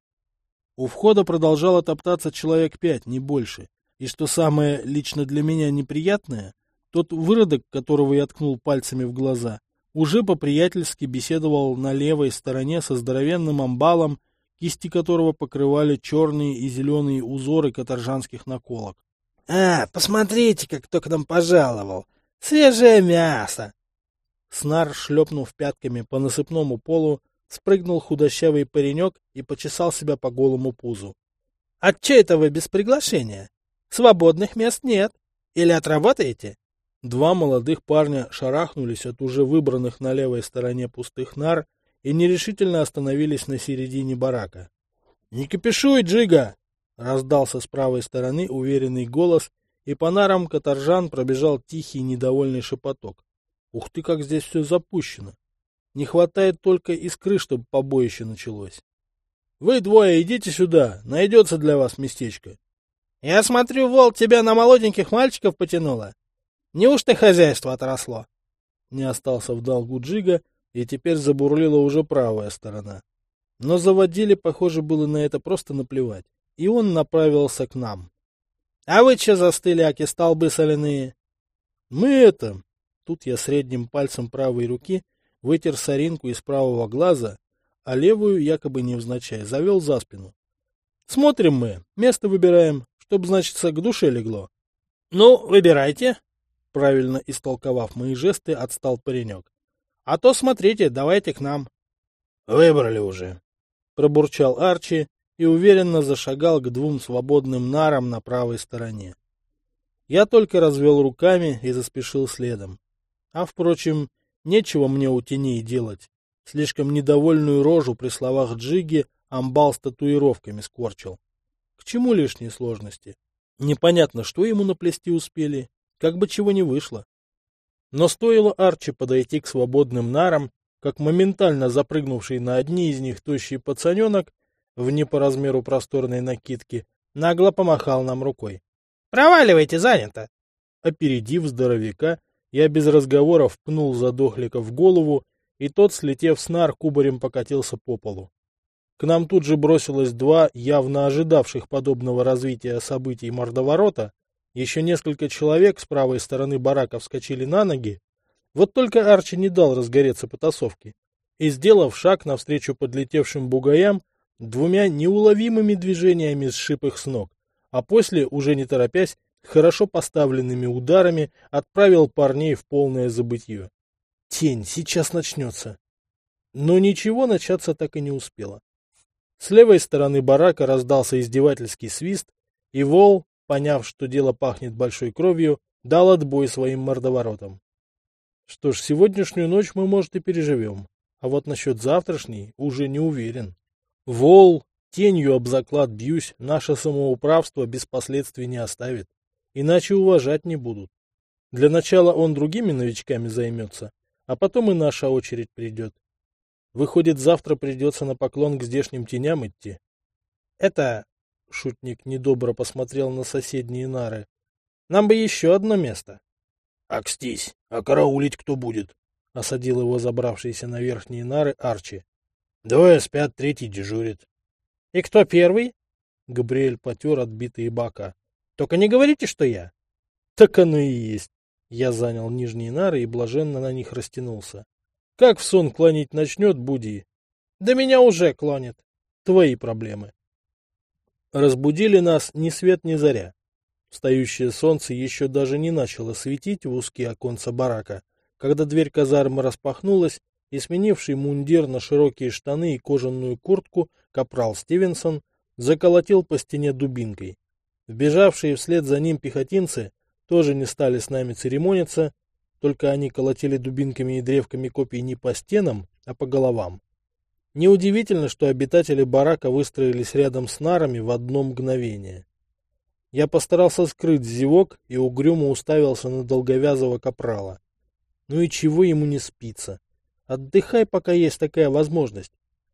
У входа продолжало топтаться человек пять, не больше. И что самое лично для меня неприятное, тот выродок, которого я ткнул пальцами в глаза, уже по-приятельски беседовал на левой стороне со здоровенным амбалом, кисти которого покрывали черные и зеленые узоры каторжанских наколок. — А, посмотрите-ка, кто к нам пожаловал! Свежее мясо! Снар, шлепнув пятками по насыпному полу, спрыгнул худощавый паренек и почесал себя по голому пузу. — А че это вы без приглашения? Свободных мест нет. Или отработаете? Два молодых парня шарахнулись от уже выбранных на левой стороне пустых нар и нерешительно остановились на середине барака. — Не кипишуй, Джига! — раздался с правой стороны уверенный голос, и по нарам каторжан пробежал тихий недовольный шепоток. Ух ты, как здесь все запущено! Не хватает только искры, чтобы побоище началось. — Вы двое идите сюда, найдется для вас местечко. Я смотрю, Вол, тебя на молоденьких мальчиков потянуло. Неужто хозяйство отросло? Не остался в долгу Джига, и теперь забурлила уже правая сторона. Но заводили, похоже, было на это просто наплевать, и он направился к нам. — А вы че застыли, аки столбы соляные? — Мы это... Тут я средним пальцем правой руки вытер соринку из правого глаза, а левую, якобы невзначай, завел за спину. Смотрим мы, место выбираем, чтоб, значится, к душе легло. Ну, выбирайте. Правильно истолковав мои жесты, отстал паренек. А то смотрите, давайте к нам. Выбрали уже. Пробурчал Арчи и уверенно зашагал к двум свободным нарам на правой стороне. Я только развел руками и заспешил следом. А, впрочем, нечего мне у теней делать. Слишком недовольную рожу при словах Джиги амбал с татуировками скорчил. К чему лишние сложности? Непонятно, что ему наплести успели, как бы чего не вышло. Но стоило Арчи подойти к свободным нарам, как моментально запрыгнувший на одни из них тощий пацаненок в не по размеру просторной накидке нагло помахал нам рукой. «Проваливайте, занято!» Опередив здоровяка, я без разговоров пнул задохлика в голову, и тот, слетев с нар, кубарем покатился по полу. К нам тут же бросилось два явно ожидавших подобного развития событий мордоворота, еще несколько человек с правой стороны барака вскочили на ноги, вот только Арчи не дал разгореться потасовке, и, сделав шаг навстречу подлетевшим бугаям, двумя неуловимыми движениями сшиб их с ног, а после, уже не торопясь, хорошо поставленными ударами отправил парней в полное забытье. Тень, сейчас начнется. Но ничего начаться так и не успело. С левой стороны барака раздался издевательский свист, и вол, поняв, что дело пахнет большой кровью, дал отбой своим мордоворотам. Что ж, сегодняшнюю ночь мы, может, и переживем, а вот насчет завтрашней уже не уверен. Вол, тенью об заклад бьюсь, наше самоуправство без последствий не оставит, иначе уважать не будут. Для начала он другими новичками займется, а потом и наша очередь придет. Выходит, завтра придется на поклон к здешним теням идти. Это... Шутник недобро посмотрел на соседние нары. Нам бы еще одно место. — Акстись, а караулить кто будет? — осадил его забравшийся на верхние нары Арчи. — Двое спят, третий дежурит. — И кто первый? — Габриэль потер отбитые бока. — Только не говорите, что я. — Так оно и есть. Я занял нижние нары и блаженно на них растянулся. — Как в сон клонить начнет, буди. — Да меня уже клонит. Твои проблемы. Разбудили нас ни свет ни заря. Встающее солнце еще даже не начало светить в узкие оконца барака, когда дверь казармы распахнулась, и сменивший мундир на широкие штаны и кожаную куртку капрал Стивенсон заколотил по стене дубинкой. Вбежавшие вслед за ним пехотинцы тоже не стали с нами церемониться, только они колотили дубинками и древками копий не по стенам, а по головам. Неудивительно, что обитатели барака выстроились рядом с нарами в одно мгновение. Я постарался скрыть зевок и угрюмо уставился на долговязого капрала. Ну и чего ему не спится? Отдыхай, пока есть такая возможность.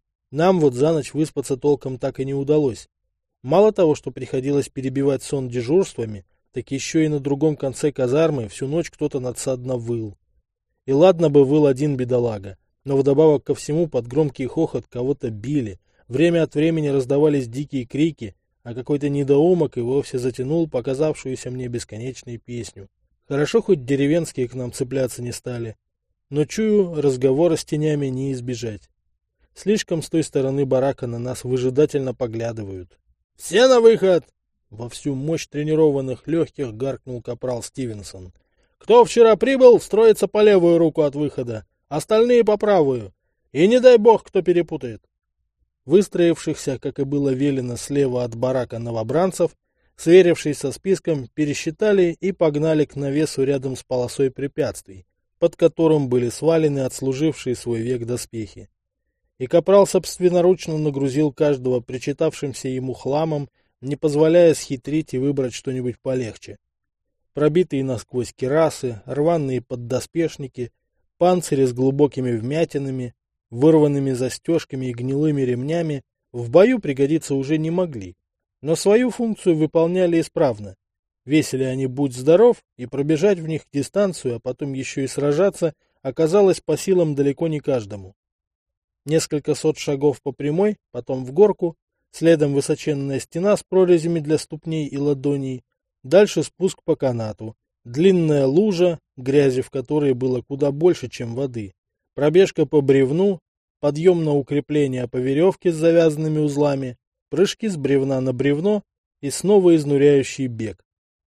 Нам вот за ночь выспаться толком так и не удалось. Мало того, что приходилось перебивать сон дежурствами, так еще и на другом конце казармы всю ночь кто-то надсадно выл. И ладно бы выл один бедолага, но вдобавок ко всему под громкий хохот кого-то били, время от времени раздавались дикие крики, а какой-то недоумок и вовсе затянул показавшуюся мне бесконечной песню. Хорошо, хоть деревенские к нам цепляться не стали, но, чую, разговора с тенями не избежать. Слишком с той стороны барака на нас выжидательно поглядывают. — Все на выход! — во всю мощь тренированных легких гаркнул капрал Стивенсон. — Кто вчера прибыл, строится по левую руку от выхода, остальные по правую. И не дай бог, кто перепутает. Выстроившихся, как и было велено слева от барака новобранцев, сверившись со списком, пересчитали и погнали к навесу рядом с полосой препятствий, под которым были свалены отслужившие свой век доспехи. И капрал собственноручно нагрузил каждого причитавшимся ему хламом, не позволяя схитрить и выбрать что-нибудь полегче. Пробитые насквозь кирасы, рваные поддоспешники, панцири с глубокими вмятинами, вырванными застежками и гнилыми ремнями в бою пригодиться уже не могли, но свою функцию выполняли исправно. Весили они «Будь здоров», и пробежать в них дистанцию, а потом еще и сражаться, оказалось по силам далеко не каждому. Несколько сот шагов по прямой, потом в горку, следом высоченная стена с прорезями для ступней и ладоней, дальше спуск по канату, длинная лужа, грязи в которой было куда больше, чем воды, пробежка по бревну, подъем на укрепление по веревке с завязанными узлами, прыжки с бревна на бревно и снова изнуряющий бег.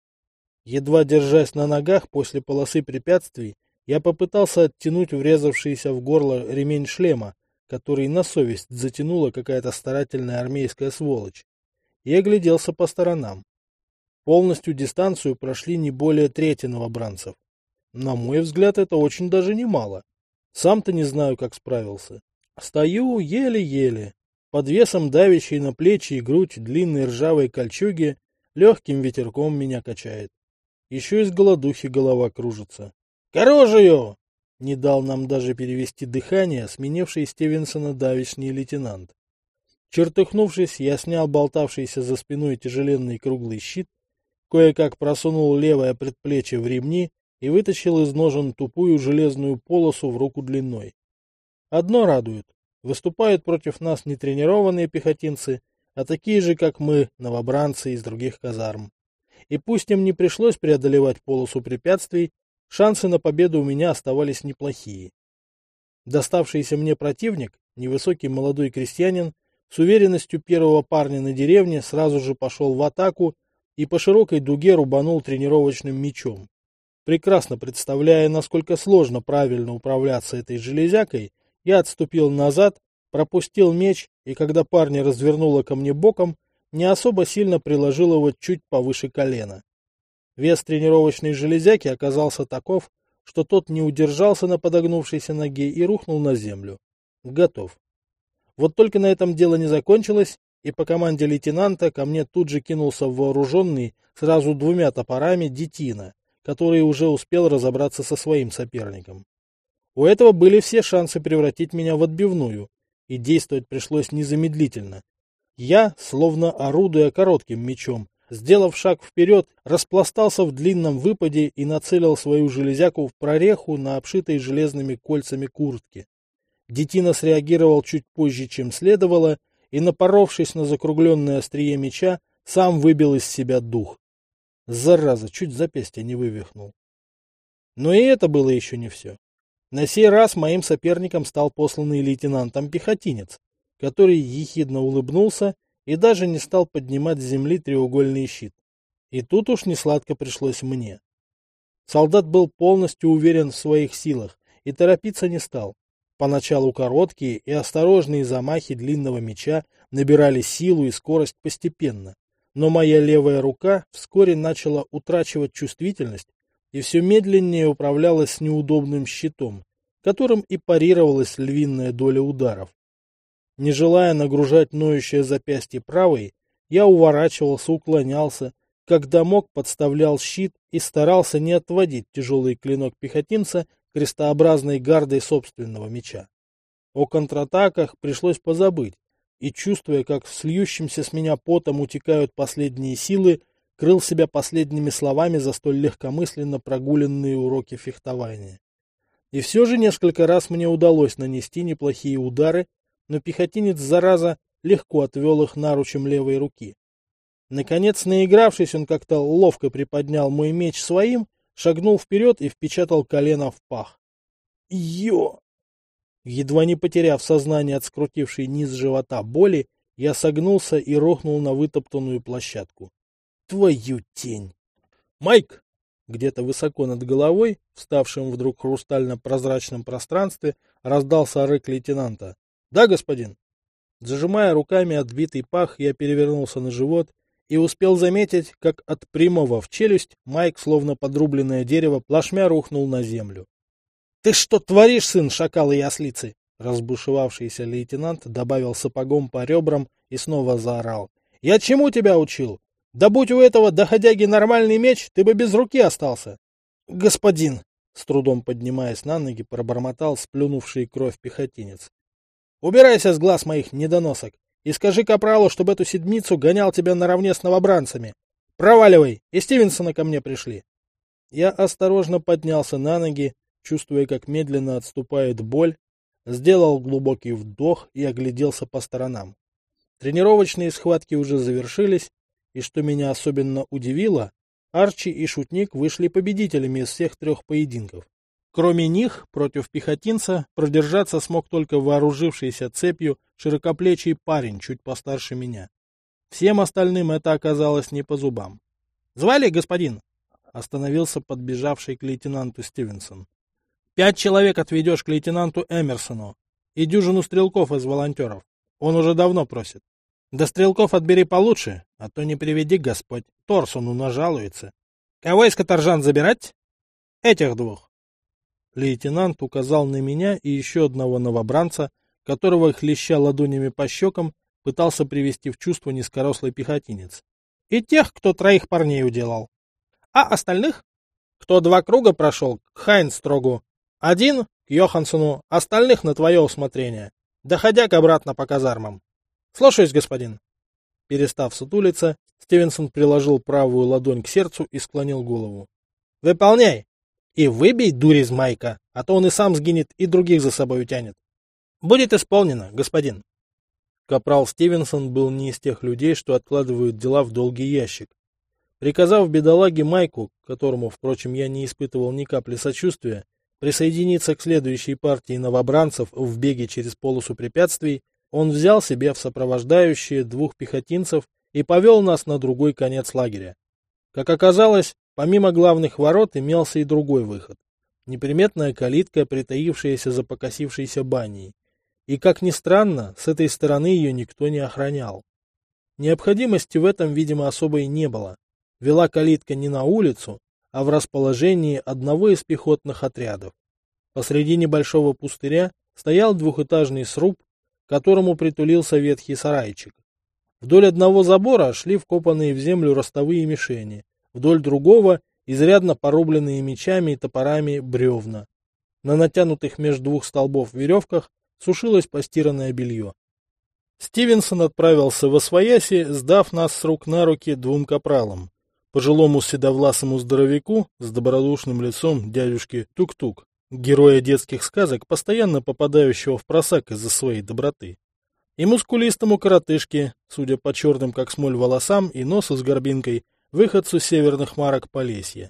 Едва держась на ногах после полосы препятствий, я попытался оттянуть врезавшийся в горло ремень шлема, который на совесть затянула какая-то старательная армейская сволочь, и огляделся по сторонам. Полностью дистанцию прошли не более трети новобранцев. На мой взгляд, это очень даже немало. Сам-то не знаю, как справился. Стою еле-еле. Под весом давящей на плечи и грудь длинной ржавой кольчуги легким ветерком меня качает. Еще из голодухи голова кружится. — К оружию! — не дал нам даже перевести дыхание сменивший Стивенсона давишний лейтенант. Чертыхнувшись, я снял болтавшийся за спиной тяжеленный круглый щит, кое-как просунул левое предплечье в ремни и вытащил из ножен тупую железную полосу в руку длиной. Одно радует. Выступают против нас не тренированные пехотинцы, а такие же, как мы, новобранцы из других казарм. И пусть им не пришлось преодолевать полосу препятствий, шансы на победу у меня оставались неплохие. Доставшийся мне противник, невысокий молодой крестьянин, с уверенностью первого парня на деревне сразу же пошел в атаку и по широкой дуге рубанул тренировочным мечом. Прекрасно представляя, насколько сложно правильно управляться этой железякой, я отступил назад, пропустил меч, и когда парня развернуло ко мне боком, не особо сильно приложил его чуть повыше колена. Вес тренировочной железяки оказался таков, что тот не удержался на подогнувшейся ноге и рухнул на землю. Готов. Вот только на этом дело не закончилось, и по команде лейтенанта ко мне тут же кинулся вооруженный сразу двумя топорами детина, который уже успел разобраться со своим соперником. У этого были все шансы превратить меня в отбивную, и действовать пришлось незамедлительно. Я, словно орудуя коротким мечом, сделав шаг вперед, распластался в длинном выпаде и нацелил свою железяку в прореху на обшитой железными кольцами куртке. Детина среагировал чуть позже, чем следовало, и, напоровшись на закругленное острие меча, сам выбил из себя дух. Зараза, чуть запястье не вывихнул. Но и это было еще не все. На сей раз моим соперником стал посланный лейтенантом пехотинец, который ехидно улыбнулся и даже не стал поднимать с земли треугольный щит. И тут уж несладко пришлось мне. Солдат был полностью уверен в своих силах и торопиться не стал. Поначалу короткие и осторожные замахи длинного меча набирали силу и скорость постепенно, но моя левая рука вскоре начала утрачивать чувствительность и все медленнее управлялась с неудобным щитом, которым и парировалась львиная доля ударов. Не желая нагружать ноющее запястье правой, я уворачивался, уклонялся, когда мог подставлял щит и старался не отводить тяжелый клинок пехотинца крестообразной гардой собственного меча. О контратаках пришлось позабыть, и, чувствуя, как с льющимся с меня потом утекают последние силы, крыл себя последними словами за столь легкомысленно прогуленные уроки фехтования. И все же несколько раз мне удалось нанести неплохие удары, но пехотинец, зараза, легко отвел их наручем левой руки. Наконец, наигравшись, он как-то ловко приподнял мой меч своим, шагнул вперед и впечатал колено в пах. Йо! Едва не потеряв сознание от скрутившей низ живота боли, я согнулся и рухнул на вытоптанную площадку. Твою тень! Майк! Где-то высоко над головой, вставшим вдруг хрустально-прозрачном пространстве, раздался рык лейтенанта. — Да, господин. Зажимая руками отбитый пах, я перевернулся на живот и успел заметить, как от прямого в челюсть Майк, словно подрубленное дерево, плашмя рухнул на землю. — Ты что творишь, сын шакала и ослицы? Разбушевавшийся лейтенант добавил сапогом по ребрам и снова заорал. — Я чему тебя учил? Да будь у этого доходяги нормальный меч, ты бы без руки остался. — Господин! — с трудом поднимаясь на ноги, пробормотал сплюнувший кровь пехотинец. — Убирайся с глаз моих недоносок и скажи капралу, чтобы эту седмицу гонял тебя наравне с новобранцами. Проваливай, и Стивенсона ко мне пришли. Я осторожно поднялся на ноги, чувствуя, как медленно отступает боль, сделал глубокий вдох и огляделся по сторонам. Тренировочные схватки уже завершились, и что меня особенно удивило, Арчи и Шутник вышли победителями из всех трех поединков. Кроме них, против пехотинца продержаться смог только вооружившийся цепью широкоплечий парень, чуть постарше меня. Всем остальным это оказалось не по зубам. «Звали, господин?» — остановился подбежавший к лейтенанту Стивенсон. «Пять человек отведешь к лейтенанту Эмерсону и дюжину стрелков из волонтеров. Он уже давно просит. Да стрелков отбери получше, а то не приведи Господь, Торсону нажалуется. Кого из каторжан забирать? Этих двух». Лейтенант указал на меня и еще одного новобранца, которого, хлеща ладонями по щекам, пытался привести в чувство низкорослый пехотинец. И тех, кто троих парней уделал. А остальных? Кто два круга прошел, к Хайнстрогу. Один к Йохансону, остальных на твое усмотрение. Доходяк обратно по казармам. Слушаюсь, господин. Перестав сутулиться, Стивенсон приложил правую ладонь к сердцу и склонил голову. Выполняй! И выбей дурь из Майка, а то он и сам сгинет, и других за собой утянет. Будет исполнено, господин. Капрал Стивенсон был не из тех людей, что откладывают дела в долгий ящик. Приказав бедолаге Майку, которому, впрочем, я не испытывал ни капли сочувствия, присоединиться к следующей партии новобранцев в беге через полосу препятствий, он взял себе в сопровождающие двух пехотинцев и повел нас на другой конец лагеря. Как оказалось, помимо главных ворот имелся и другой выход. Неприметная калитка, притаившаяся за покосившейся баней. И, как ни странно, с этой стороны ее никто не охранял. Необходимости в этом, видимо, особой не было. Вела калитка не на улицу, а в расположении одного из пехотных отрядов. Посреди небольшого пустыря стоял двухэтажный сруб, к которому притулился ветхий сарайчик. Вдоль одного забора шли вкопанные в землю ростовые мишени, вдоль другого изрядно порубленные мечами и топорами бревна. На натянутых между двух столбов веревках сушилось постиранное белье. Стивенсон отправился восвояси, сдав нас с рук на руки двум капралам. Пожилому седовласому здоровяку с добродушным лицом дядюшки Тук-Тук, героя детских сказок, постоянно попадающего в просак из-за своей доброты. И мускулистому коротышке, судя по черным как смоль волосам и носу с горбинкой, выходцу северных марок Полесья.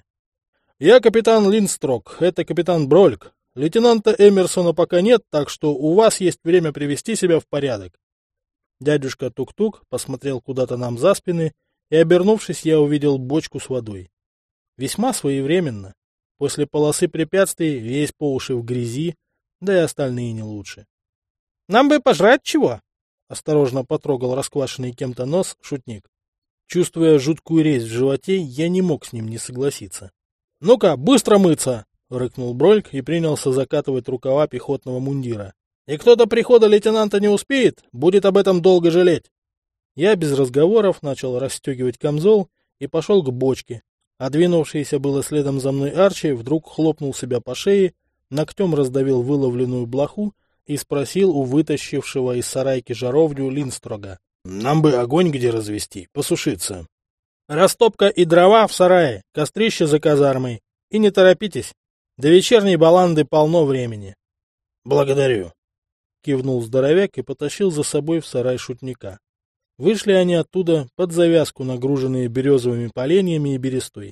«Я капитан Линдстрок, это капитан Брольк. Лейтенанта Эмерсона пока нет, так что у вас есть время привести себя в порядок». Дядюшка Тук-Тук посмотрел куда-то нам за спины, и, обернувшись, я увидел бочку с водой. Весьма своевременно. После полосы препятствий весь по уши в грязи, да и остальные не лучше. «Нам бы пожрать чего?» — осторожно потрогал расквашенный кем-то нос шутник. Чувствуя жуткую резь в животе, я не мог с ним не согласиться. «Ну-ка, быстро мыться!» — рыкнул Брольк и принялся закатывать рукава пехотного мундира. «И кто до прихода лейтенанта не успеет, будет об этом долго жалеть». Я без разговоров начал расстегивать камзол и пошел к бочке. А двинувшийся было следом за мной Арчи вдруг хлопнул себя по шее, ногтем раздавил выловленную блоху и спросил у вытащившего из сарайки жаровню Линдстрога. «Нам бы огонь где развести, посушиться». «Растопка и дрова в сарае, кострище за казармой. И не торопитесь, до вечерней баланды полно времени». «Благодарю», — кивнул здоровяк и потащил за собой в сарай шутника. Вышли они оттуда под завязку, нагруженные березовыми поленьями и берестой.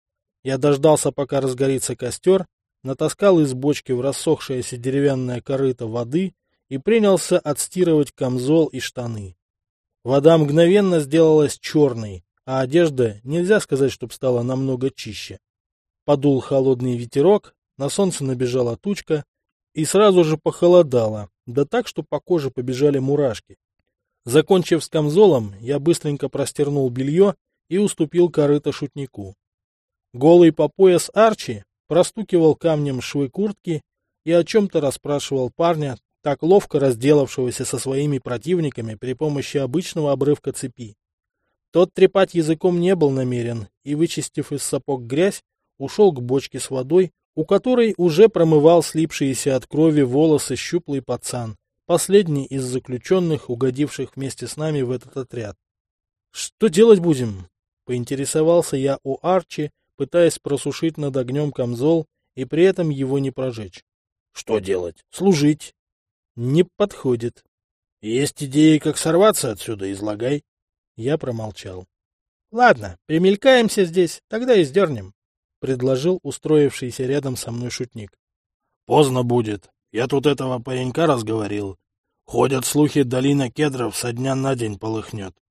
Я дождался, пока разгорится костер, натаскал из бочки в рассохшееся деревянное корыто воды и принялся отстирывать камзол и штаны. Вода мгновенно сделалась черной, а одежда, нельзя сказать, чтоб стала намного чище. Подул холодный ветерок, на солнце набежала тучка, и сразу же похолодало, да так, что по коже побежали мурашки. Закончив с камзолом, я быстренько простернул белье и уступил корыто шутнику. Голый по пояс Арчи простукивал камнем швы куртки и о чем-то расспрашивал парня, так ловко разделавшегося со своими противниками при помощи обычного обрывка цепи. Тот трепать языком не был намерен и, вычистив из сапог грязь, ушел к бочке с водой, у которой уже промывал слипшиеся от крови волосы щуплый пацан, последний из заключенных, угодивших вместе с нами в этот отряд. «Что делать будем?» — поинтересовался я у Арчи, пытаясь просушить над огнем камзол и при этом его не прожечь. «Что делать? Служить». «Не подходит». «Есть идеи, как сорваться отсюда, излагай». Я промолчал. «Ладно, примелькаемся здесь, тогда и сдернем», — предложил устроившийся рядом со мной шутник. «Поздно будет. Я тут этого паренька разговорил. Ходят слухи, долина кедров со дня на день полыхнет».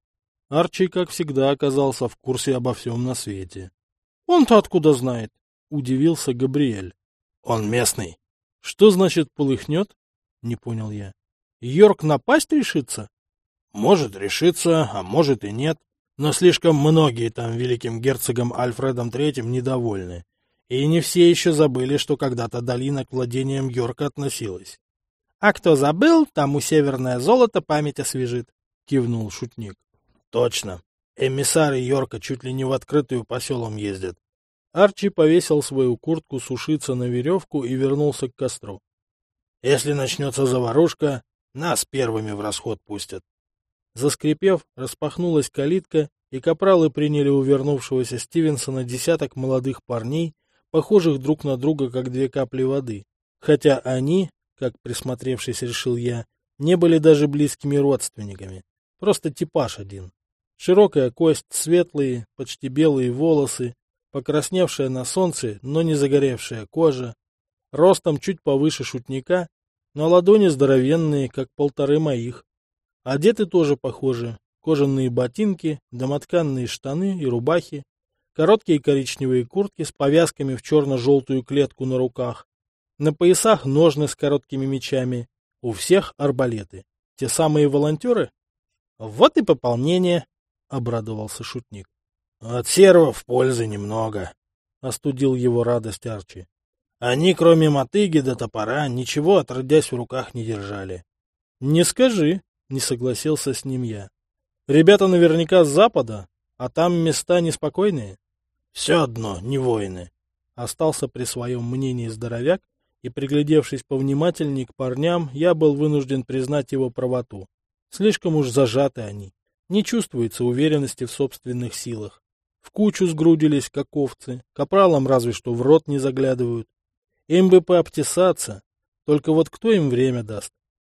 Арчи, как всегда, оказался в курсе обо всем на свете. — Он-то откуда знает? — удивился Габриэль. — Он местный. — Что значит полыхнет? — не понял я. — Йорк напасть решится? — Может решиться, а может и нет. Но слишком многие там великим герцогом Альфредом Третьим недовольны. И не все еще забыли, что когда-то долина к владениям Йорка относилась. — А кто забыл, тому северное золото память освежит, — кивнул шутник. — Точно. Эмиссары Йорка чуть ли не в открытую по селам ездят. Арчи повесил свою куртку сушиться на веревку и вернулся к костру. — Если начнется заварушка, нас первыми в расход пустят. Заскрипев, распахнулась калитка, и капралы приняли у вернувшегося Стивенсона десяток молодых парней, похожих друг на друга, как две капли воды, хотя они, как присмотревшись решил я, не были даже близкими родственниками, просто типаж один. Широкая кость, светлые, почти белые волосы, покрасневшая на солнце, но не загоревшая кожа, ростом чуть повыше шутника, но ладони здоровенные, как полторы моих. Одеты тоже похожи. Кожаные ботинки, домотканные штаны и рубахи, короткие коричневые куртки с повязками в черно-желтую клетку на руках, на поясах ножны с короткими мечами, у всех арбалеты. Те самые волонтеры? Вот и пополнение, — обрадовался шутник. От сервов пользы немного, — остудил его радость Арчи. Они, кроме мотыги до топора, ничего отродясь в руках не держали. — Не скажи, — не согласился с ним я. Ребята наверняка с запада, а там места неспокойные. — Все одно, не воины. Остался при своем мнении здоровяк, и, приглядевшись повнимательней к парням, я был вынужден признать его правоту. Слишком уж зажаты они. Не чувствуется уверенности в собственных силах. В кучу сгрудились, как овцы, капралам разве что в рот не заглядывают. Им бы пообтесаться, только вот кто им время даст?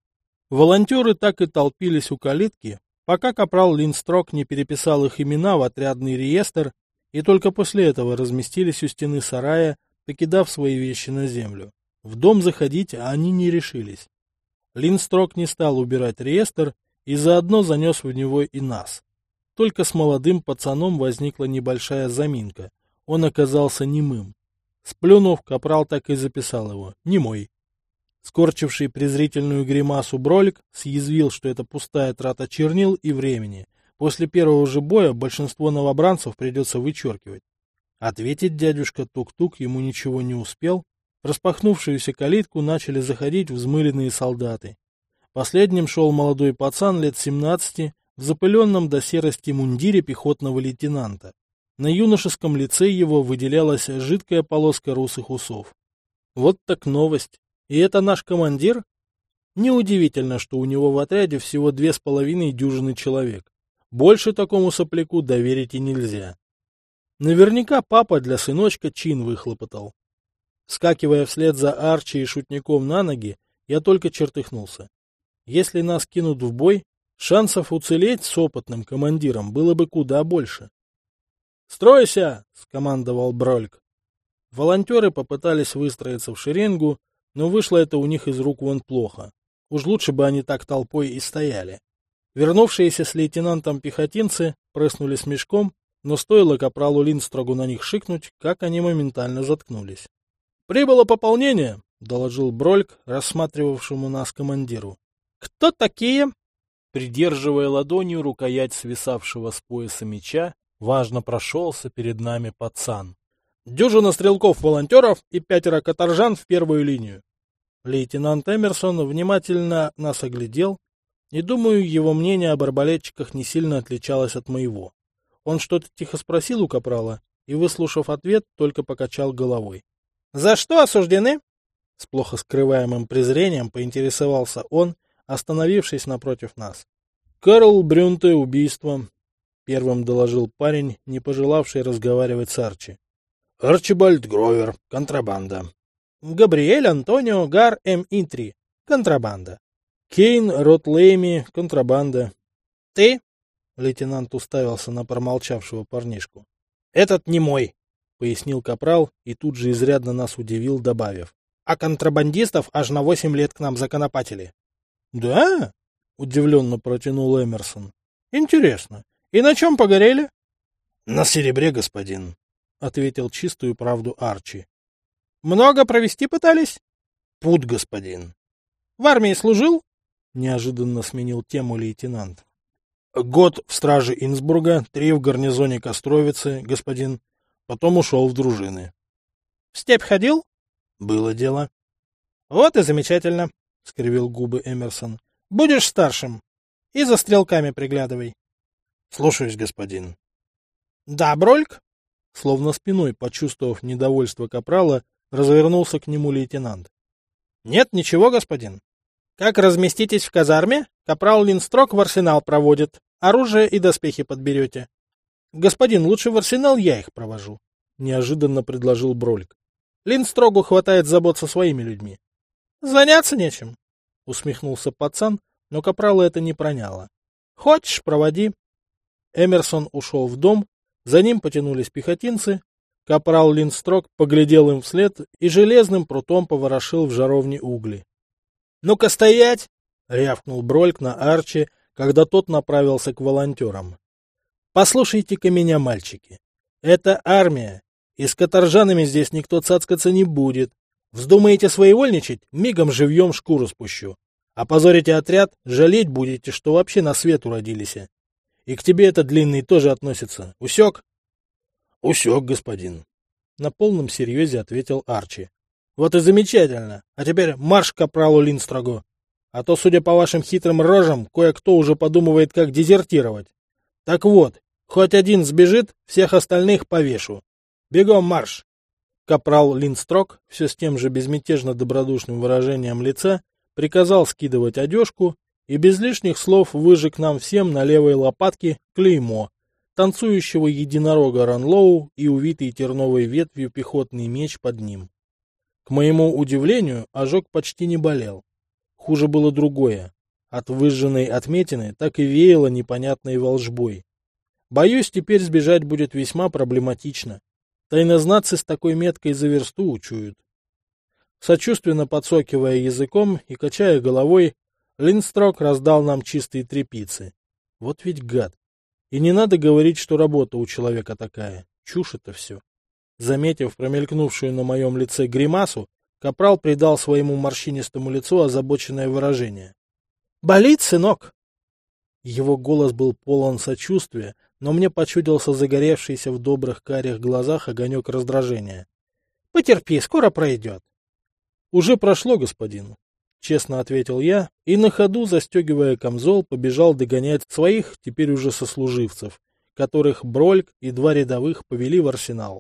Волонтеры так и толпились у калитки, пока капрал Линстрок не переписал их имена в отрядный реестр, и только после этого разместились у стены сарая, покидав свои вещи на землю. В дом заходить они не решились. Линстрок не стал убирать реестр и заодно занес в него и нас. Только с молодым пацаном возникла небольшая заминка. Он оказался немым. Сплюнув, капрал так и записал его «немой». Скорчивший презрительную гримасу Бролик съязвил, что это пустая трата чернил и времени. После первого же боя большинство новобранцев придется вычеркивать. Ответить дядюшка Тук-Тук ему ничего не успел. В распахнувшуюся калитку начали заходить взмыленные солдаты. Последним шел молодой пацан лет семнадцати в запыленном до серости мундире пехотного лейтенанта. На юношеском лице его выделялась жидкая полоска русых усов. Вот так новость. И это наш командир? Неудивительно, что у него в отряде всего две с половиной дюжины человек. Больше такому сопляку доверить и нельзя. Наверняка папа для сыночка чин выхлопотал. Скакивая вслед за Арчи и шутником на ноги, я только чертыхнулся. Если нас кинут в бой, шансов уцелеть с опытным командиром было бы куда больше. «Стройся!» — скомандовал Брольк. Волонтеры попытались выстроиться в шеренгу, но вышло это у них из рук вон плохо. Уж лучше бы они так толпой и стояли. Вернувшиеся с лейтенантом пехотинцы прыснули с мешком, но стоило капралу Линстрогу на них шикнуть, как они моментально заткнулись. — Прибыло пополнение, — доложил Брольк, рассматривавшему нас командиру. — Кто такие? Придерживая ладонью рукоять свисавшего с пояса меча, важно прошелся перед нами пацан. Дюжина стрелков-волонтеров и пятеро каторжан в первую линию. Лейтенант Эмерсон внимательно нас оглядел, и, думаю, его мнение об арбалетчиках не сильно отличалось от моего. Он что-то тихо спросил у капрала, и, выслушав ответ, только покачал головой. — За что осуждены? — с плохо скрываемым презрением поинтересовался он, остановившись напротив нас. — Карл Брюнте убийство, — первым доложил парень, не пожелавший разговаривать с Арчи. — Арчибальд Гровер, контрабанда. — Габриэль Антонио Гар М. Интри, контрабанда. — Кейн Ротлейми, контрабанда. — Ты? — лейтенант уставился на промолчавшего парнишку. — Этот не мой, — пояснил капрал и тут же изрядно нас удивил, добавив. — А контрабандистов аж на восемь лет к нам законопатили. — Да? — удивленно протянул Эмерсон. — Интересно. И на чем погорели? — На серебре, господин, — ответил чистую правду Арчи. — Много провести пытались? — Пуд, господин. — В армии служил? — неожиданно сменил тему лейтенант. — Год в страже Инсбурга, три в гарнизоне Костровицы, господин. Потом ушел в дружины. — В степь ходил? — Было дело. — Вот и замечательно, — скривил губы Эмерсон. — Будешь старшим. И за стрелками приглядывай. — Слушаюсь, господин. — Да, Брольк? Словно спиной, почувствовав недовольство капрала, развернулся к нему лейтенант. — Нет, ничего, господин. Как разместитесь в казарме, капрал Линстрок в арсенал проводит, оружие и доспехи подберете. — Господин, лучше в арсенал я их провожу, — неожиданно предложил Брольк. — Линстрогу хватает забот со своими людьми. — Заняться нечем, — усмехнулся пацан, но капрала это не проняло. — Хочешь, проводи. Эмерсон ушел в дом, за ним потянулись пехотинцы. Капрал Линстрок поглядел им вслед и железным прутом поворошил в жаровне угли. — Ну-ка стоять! — рявкнул Брольк на Арчи, когда тот направился к волонтерам. — Послушайте-ка меня, мальчики. Это армия, и с каторжанами здесь никто цацкаться не будет. Вздумаете своевольничать, мигом живьем шкуру спущу. Опозорите отряд, жалеть будете, что вообще на свет уродились. И к тебе этот длинный тоже относится. Усек? — Усек, господин. На полном серьезе ответил Арчи. — Вот и замечательно. А теперь марш к капралу Линстрогу. А то, судя по вашим хитрым рожам, кое-кто уже подумывает, как дезертировать. Так вот, хоть один сбежит, всех остальных повешу. Бегом марш! Капрал Линстрог, все с тем же безмятежно добродушным выражением лица, приказал скидывать одежку и без лишних слов выжег нам всем на левой лопатке клеймо, танцующего единорога Ранлоу и увитый терновой ветвью пехотный меч под ним. К моему удивлению, ожог почти не болел. Хуже было другое. От выжженной отметины так и веяло непонятной волжбой. Боюсь, теперь сбежать будет весьма проблематично. Тайнознатцы с такой меткой за версту учуют. Сочувственно подсокивая языком и качая головой, Линстрог раздал нам чистые тряпицы. Вот ведь гад. И не надо говорить, что работа у человека такая. Чушь это все. Заметив промелькнувшую на моем лице гримасу, капрал придал своему морщинистому лицу озабоченное выражение. — Болит, сынок? Его голос был полон сочувствия, но мне почудился загоревшийся в добрых карих глазах огонек раздражения. — Потерпи, скоро пройдет. — Уже прошло, господин, — честно ответил я, и на ходу, застегивая камзол, побежал догонять своих, теперь уже сослуживцев, которых Брольк и два рядовых повели в арсенал.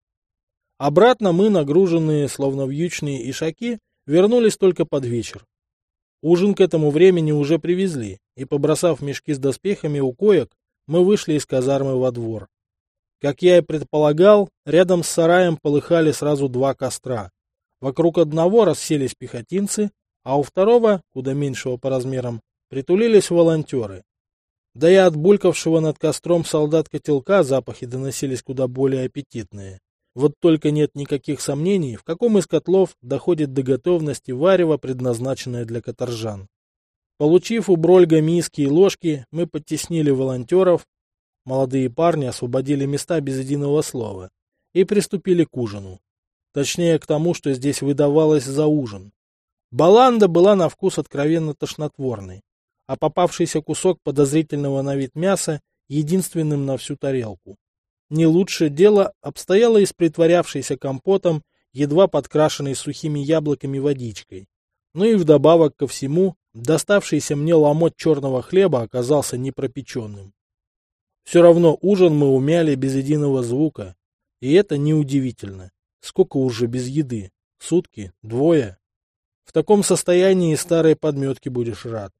Обратно мы, нагруженные, словно вьючные ишаки, вернулись только под вечер. Ужин к этому времени уже привезли, и, побросав мешки с доспехами у коек, мы вышли из казармы во двор. Как я и предполагал, рядом с сараем полыхали сразу два костра. Вокруг одного расселись пехотинцы, а у второго, куда меньшего по размерам, притулились волонтеры. Да и от булькавшего над костром солдат-котелка запахи доносились куда более аппетитные. Вот только нет никаких сомнений, в каком из котлов доходит до готовности варево, предназначенное для каторжан. Получив у Брольга миски и ложки, мы подтеснили волонтеров, молодые парни освободили места без единого слова и приступили к ужину. Точнее, к тому, что здесь выдавалось за ужин. Баланда была на вкус откровенно тошнотворной, а попавшийся кусок подозрительного на вид мяса единственным на всю тарелку. Не лучшее дело обстояло и с притворявшейся компотом, едва подкрашенной сухими яблоками водичкой. Ну и вдобавок ко всему, доставшийся мне ломоть черного хлеба оказался непропеченным. Все равно ужин мы умяли без единого звука, и это неудивительно. Сколько уже без еды? Сутки? Двое? В таком состоянии старой подметки будешь рад.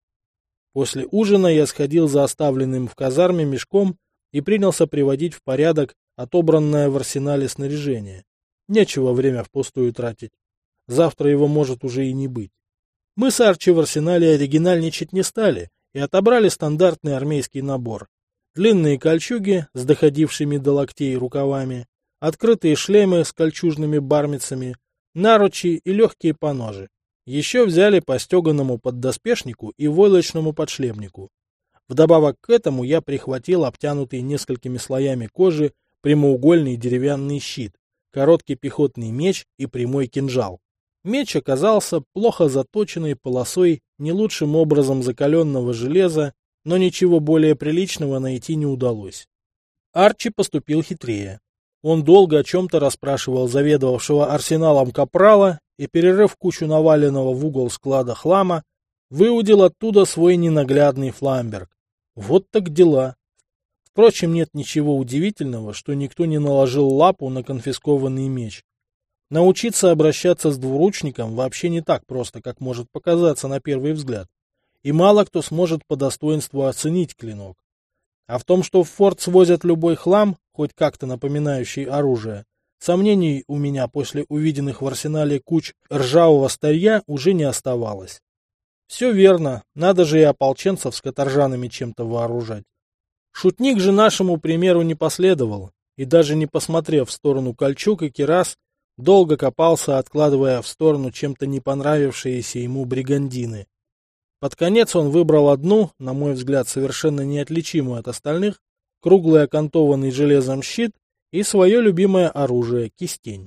После ужина я сходил за оставленным в казарме мешком и принялся приводить в порядок отобранное в арсенале снаряжение. Нечего время впустую тратить. Завтра его может уже и не быть. Мы с Арчи в арсенале оригинальничать не стали и отобрали стандартный армейский набор. Длинные кольчуги с доходившими до локтей рукавами, открытые шлемы с кольчужными бармицами, наручи и легкие поножи. Еще взяли по стеганому поддоспешнику и войлочному подшлемнику. Вдобавок к этому я прихватил обтянутый несколькими слоями кожи прямоугольный деревянный щит, короткий пехотный меч и прямой кинжал. Меч оказался плохо заточенной полосой не лучшим образом закаленного железа, но ничего более приличного найти не удалось. Арчи поступил хитрее. Он долго о чем-то расспрашивал заведовавшего арсеналом капрала и, перерыв кучу наваленного в угол склада хлама, выудил оттуда свой ненаглядный фламберг. Вот так дела. Впрочем, нет ничего удивительного, что никто не наложил лапу на конфискованный меч. Научиться обращаться с двуручником вообще не так просто, как может показаться на первый взгляд. И мало кто сможет по достоинству оценить клинок. А в том, что в форт свозят любой хлам, хоть как-то напоминающий оружие, сомнений у меня после увиденных в арсенале куч ржавого старья уже не оставалось. Все верно, надо же и ополченцев с каторжанами чем-то вооружать. Шутник же нашему примеру не последовал, и даже не посмотрев в сторону кольчуг и кирас, долго копался, откладывая в сторону чем-то не понравившиеся ему бригандины. Под конец он выбрал одну, на мой взгляд, совершенно неотличимую от остальных, круглый окантованный железом щит и свое любимое оружие — кистень.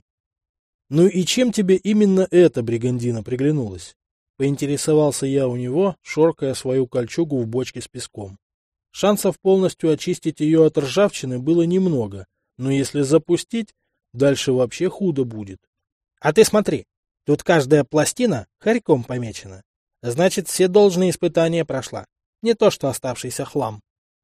«Ну и чем тебе именно эта бригандина приглянулась?» — поинтересовался я у него, шоркая свою кольчугу в бочке с песком. Шансов полностью очистить ее от ржавчины было немного, но если запустить, дальше вообще худо будет. А ты смотри, тут каждая пластина хорьком помечена. Значит, все должные испытания прошла. Не то что оставшийся хлам.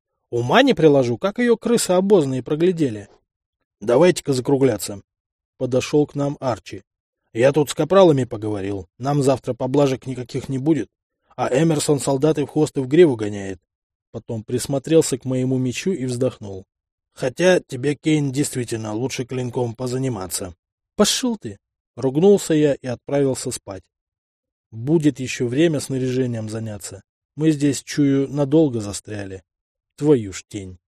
Ума не приложу, как ее крысы обозные проглядели. Давайте-ка закругляться. Подошел к нам Арчи. Я тут с капралами поговорил. Нам завтра поблажек никаких не будет. А Эмерсон солдаты в хвост и в гриву гоняет. Потом присмотрелся к моему мечу и вздохнул. Хотя тебе, Кейн, действительно лучше клинком позаниматься. Пошел ты! Ругнулся я и отправился спать. Будет еще время снаряжением заняться. Мы здесь, чую, надолго застряли. Твою ж тень.